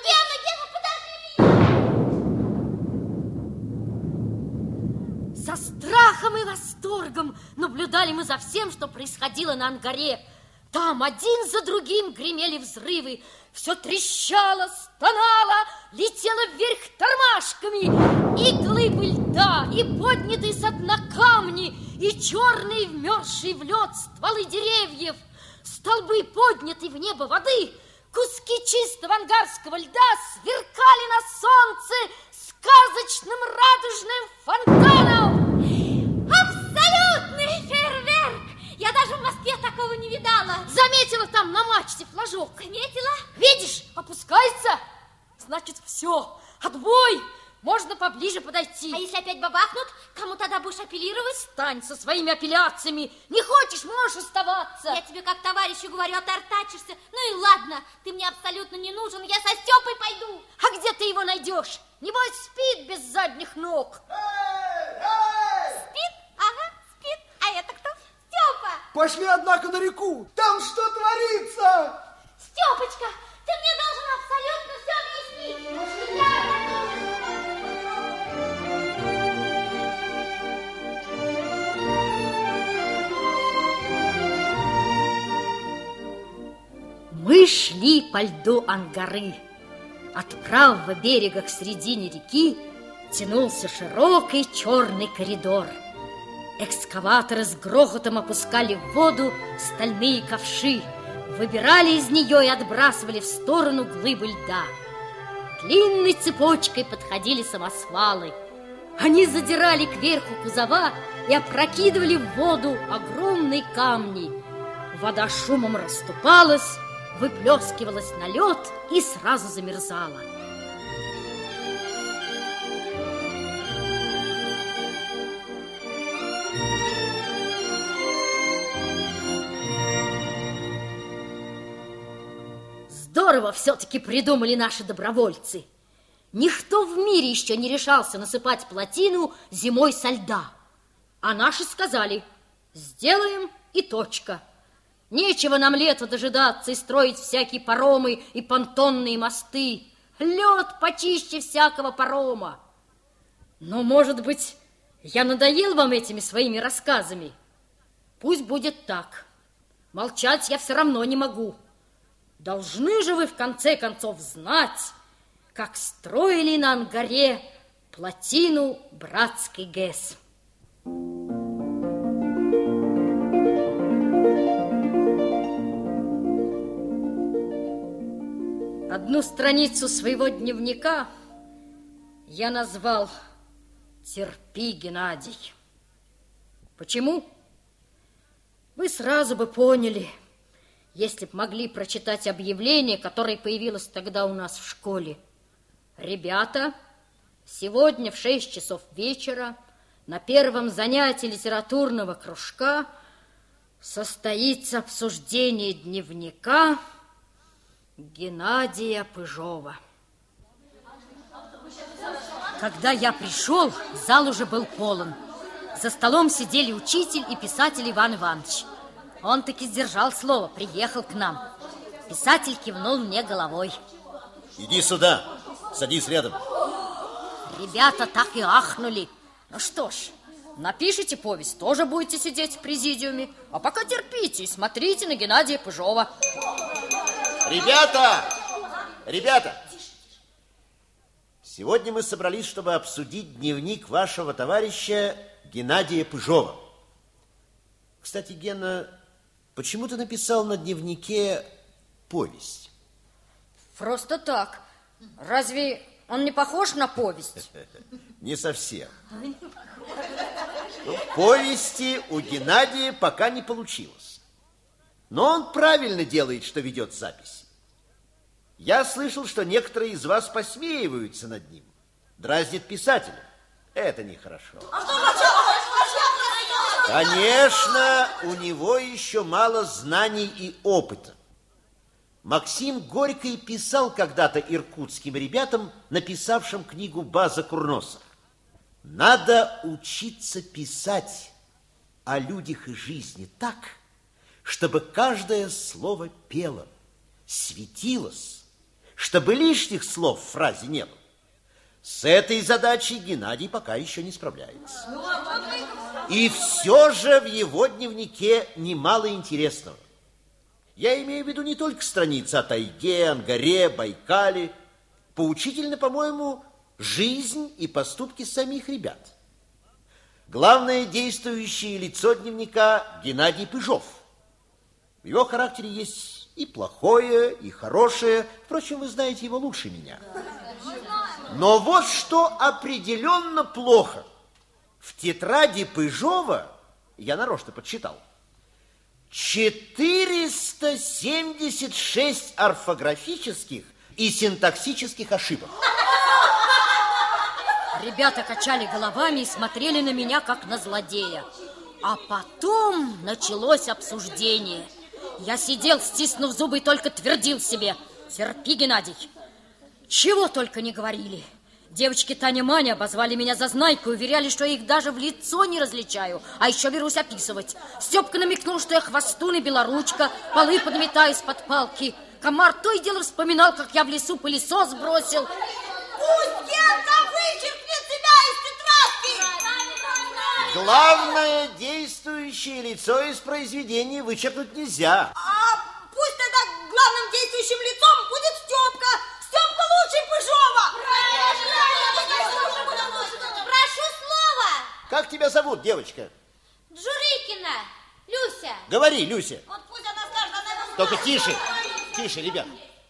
Гена, подожди. Со страхом и восторгом наблюдали мы за всем, что происходило на ангаре. Там один за другим гремели взрывы. Все трещало, стонало, летело вверх тормашками. И глыбы льда, и поднятые со дна камни, и черные, вмерзшие в лед стволы деревьев, столбы поднятой в небо воды, куски чистого ангарского льда сверкали на солнце сказочным радужным фонтаном. Абсолютный фейерверк! Я даже в Москве такого не видала. Заметила там на мачте флажок. Заметила? Видишь, опускается. Значит, все, отбой. можно поближе подойти. А если опять бабахнут, кому тогда будешь апеллировать? Стань со своими апелляциями. Не хочешь, можешь оставаться. Я тебе как товарищу говорю, а ты артачишься. Ну и ладно, ты мне абсолютно не нужен, я со Степой пойду. А где ты его найдешь? Небось, спит без задних ног. Спит? Ага, спит. А это кто? Степа. Пошли, однако, на реку. Там что творится? Степочка, ты мне должен абсолютно все объяснить. Мы шли по льду Ангары. От правого берега к середине реки тянулся широкий черный коридор. Экскаваторы с грохотом опускали в воду стальные ковши, выбирали из нее и отбрасывали в сторону глыбы льда. Длинной цепочкой подходили самосвалы. Они задирали кверху кузова и опрокидывали в воду огромные камни. Вода шумом расступалась, выплескивалась на лед и сразу замерзала. Здорово все-таки придумали наши добровольцы. Никто в мире еще не решался насыпать плотину зимой со льда. А наши сказали: сделаем и точка. Нечего нам лето дожидаться и строить всякие паромы и понтонные мосты. Лед почище всякого парома. Но, может быть, я надоел вам этими своими рассказами? Пусть будет так. Молчать я все равно не могу. Должны же вы в конце концов знать, как строили на Ангаре плотину братской ГЭС. Одну страницу своего дневника я назвал «Терпи, Геннадий». Почему? Вы сразу бы поняли, если б могли прочитать объявление, которое появилось тогда у нас в школе. Ребята, сегодня в 6 часов вечера на первом занятии литературного кружка состоится обсуждение дневника Геннадия Пыжова. Когда я пришел, зал уже был полон. За столом сидели учитель и писатель Иван Иванович. Он таки сдержал слово, приехал к нам. Писатель кивнул мне головой. Иди сюда, садись рядом. Ребята так и ахнули. Ну что ж, напишите повесть, тоже будете сидеть в президиуме. А пока терпите и смотрите на Геннадия Пыжова. Ребята! Сегодня мы собрались, чтобы обсудить дневник вашего товарища Геннадия Пыжова. Кстати, Гена, почему ты написал на дневнике повесть? Просто так. Разве он не похож на повесть? Не совсем. Повести у Геннадия пока не получилось. Но он правильно делает, что ведет запись. Я слышал, что некоторые из вас посмеиваются над ним, дразнят писателя. Это нехорошо. Конечно, у него еще мало знаний и опыта. Максим Горький писал когда-то иркутским ребятам, написавшим книгу «База Курносов». Надо учиться писать о людях и жизни так, чтобы каждое слово пело, светилось, чтобы лишних слов в фразе не было. С этой задачей Геннадий пока еще не справляется. И все же в его дневнике немало интересного. Я имею в виду не только страницы о тайге, Ангаре, Байкале. Поучительно, по-моему, жизнь и поступки самих ребят. Главное действующее лицо дневника – Геннадий Пыжов. В его характере есть и плохое, и хорошее. Впрочем, вы знаете его лучше меня. Но вот что определенно плохо. В тетради Пыжова, я нарочно подсчитал, 476 орфографических и синтаксических ошибок. Ребята качали головами и смотрели на меня, как на злодея. А потом началось обсуждение. Я сидел, стиснув зубы, и только твердил себе: терпи, Геннадий. Чего только не говорили. Девочки Таня и Маня обозвали меня зазнайкой, уверяли, что я их даже в лицо не различаю, а еще берусь описывать. Степка намекнул, что я хвостун и белоручка, полы подметаю из-под палки. Комар то и дело вспоминал, как я в лесу пылесос бросил. Пусть Генка вычеркнет себя из тетрадки! Главное действующее лицо из произведения вычеркнуть нельзя. А пусть тогда главным действующим лицом будет Степка. Степка лучше Пыжова. Прошу слова. Как тебя зовут, девочка? Джурыкина. Люся. Говори, Люся. Вот пусть она скажет, она его Только знает. тише, тише, ребят.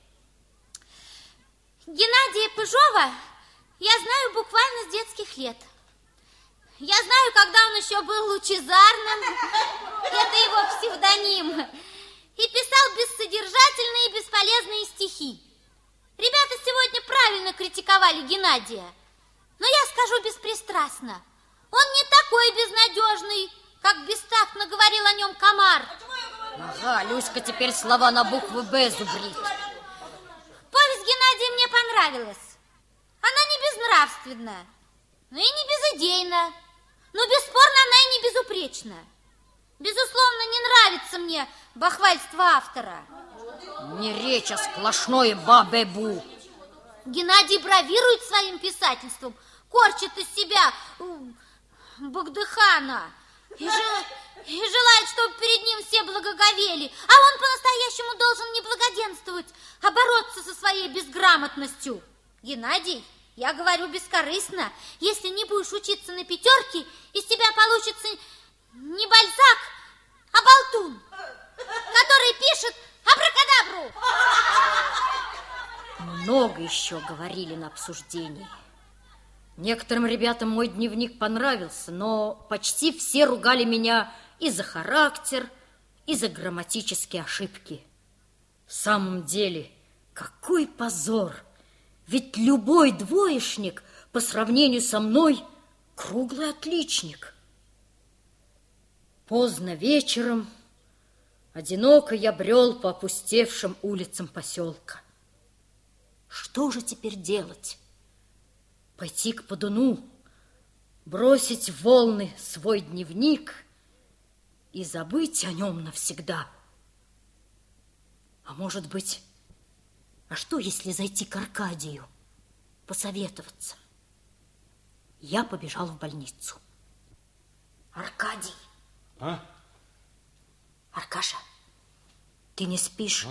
Геннадия Пыжова я знаю буквально с детских лет. Я знаю, когда он еще был лучезарным, это его псевдоним, и писал бессодержательные и бесполезные стихи. Ребята сегодня правильно критиковали Геннадия, но я скажу беспристрастно, он не такой безнадежный, как бестактно говорил о нем Комар. Ага, Люська теперь слова на букву «Б» зубрит. Повесть Геннадия мне понравилась. Она не безнравственная, но и не безидейна. Но бесспорно она и не безупречна. Безусловно, не нравится мне бахвальство автора. Не речь, а сплошное ба-бе-бу. Геннадий бравирует своим писательством, корчит из себя Багдыхана и желает, чтобы перед ним все благоговели. А он по-настоящему должен не благоденствовать, а бороться со своей безграмотностью. Геннадий, я говорю бескорыстно, если не будешь учиться на пятерке, из тебя получится не Бальзак, а болтун, который пишет абракадабру. Много еще говорили на обсуждении. Некоторым ребятам мой дневник понравился, но почти все ругали меня и за характер, и за грамматические ошибки. В самом деле, какой позор! Ведь любой двоечник по сравнению со мной круглый отличник. Поздно вечером одиноко я брел по опустевшим улицам поселка. Что же теперь делать? Пойти к Подуну, бросить в волны свой дневник и забыть о нем навсегда? А может быть, а что, если зайти к Аркадию, посоветоваться? Я побежал в больницу. Аркадий. А? Аркаша, ты не спишь?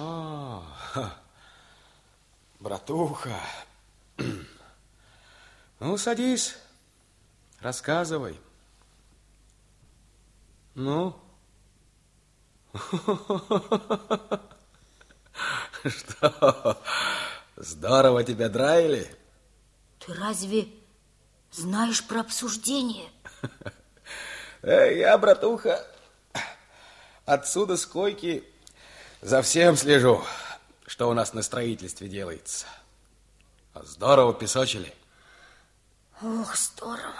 Братуха. Ну, садись, рассказывай. Ну? Что, здорово тебя драили? Ты разве знаешь про обсуждение? Я, братуха, отсюда с койки за всем слежу, что у нас на строительстве делается. Здорово песочили. Ох, здорово.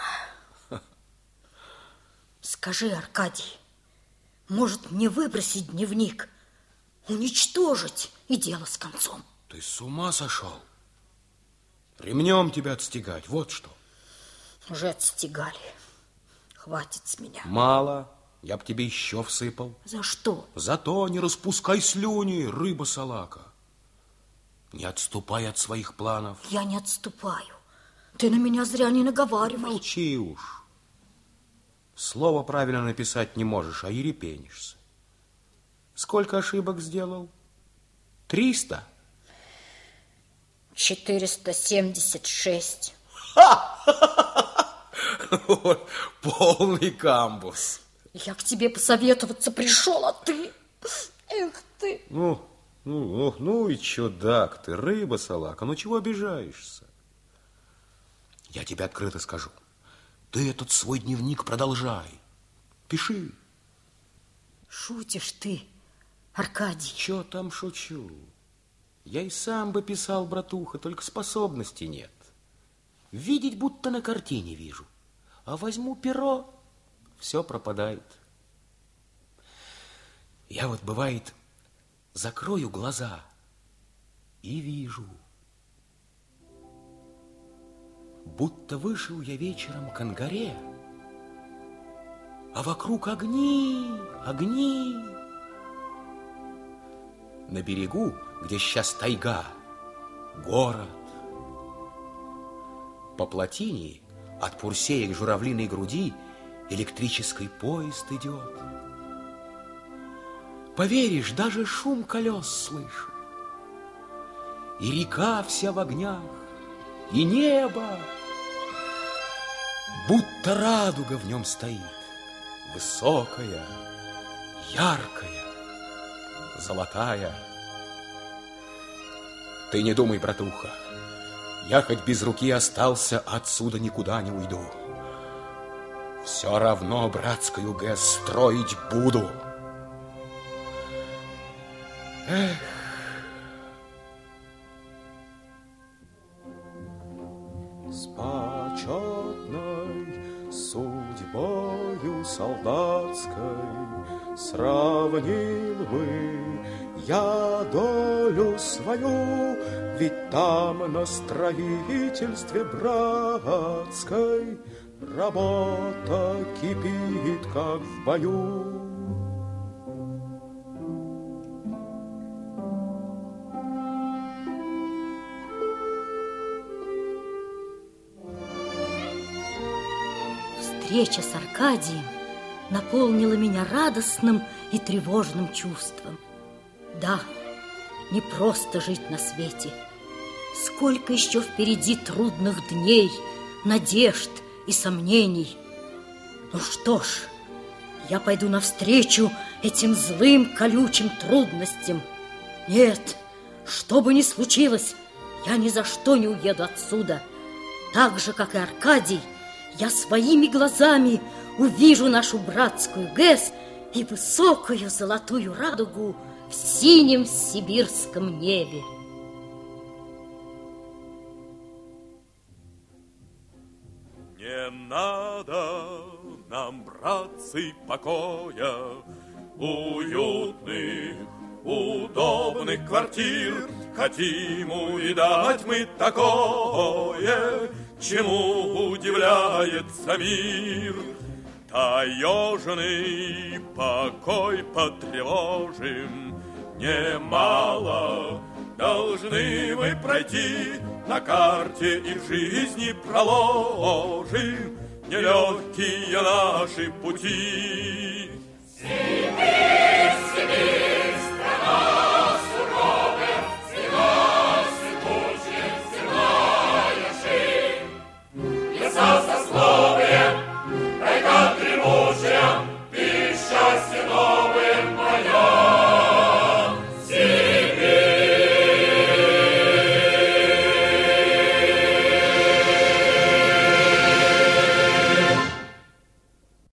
Скажи, Аркадий, может мне выбросить дневник, уничтожить и дело с концом? Ты с ума сошел? Ремнем тебя отстегать, вот что. Уже отстегали. Хватит с меня. Мало, я б тебе еще всыпал. За что? За то не распускай слюни, рыба-салака. Не отступай от своих планов. Я не отступаю. Ты на меня зря не наговаривай. Молчи уж. Слово правильно написать не можешь, а ерепенишься. Сколько ошибок сделал? 300? 476. Полный камбус. Я к тебе посоветоваться пришел, а ты... Эх ты. Ну и чудак ты, рыба-салака, ну чего обижаешься? Я тебе открыто скажу. Ты этот свой дневник продолжай. Пиши. Шутишь ты, Аркадий? Чё там шучу? Я и сам бы писал, братуха, только способности нет. видеть, будто на картине вижу. А возьму перо, все пропадает. Я вот, бывает, закрою глаза и вижу, будто вышел я вечером к ангаре, а вокруг огни, огни. На берегу, где сейчас тайга, город. По плотине от Пурсея к Журавлиной груди электрический поезд идет. Поверишь, даже шум колес слышу. И река вся в огнях, и небо, будто радуга в нем стоит, высокая, яркая, золотая. Ты не думай, братуха, я хоть без руки остался, отсюда никуда не уйду. Все равно братскую ГЭС строить буду. Эх. С почетной судьбою солдатской сравнил бы я долю свою, ведь там на строительстве братской работа кипит, как в бою. Встреча с Аркадием наполнила меня радостным и тревожным чувством. Да, не просто жить на свете. Сколько еще впереди трудных дней, надежд и сомнений. Ну что ж, я пойду навстречу этим злым, колючим трудностям. Нет, что бы ни случилось, я ни за что не уеду отсюда. Так же, как и Аркадий, я своими глазами увижу нашу братскую ГЭС и высокую золотую радугу в синем сибирском небе. Не надо нам, братцы, покоя, уютных, удобных квартир. Хотим увидать мы такое, чему удивляется мир. Таежный покой потревожим, немало должны мы пройти, на карте и в жизни проложим нелегкие наши пути. Сибирь, Сибирь!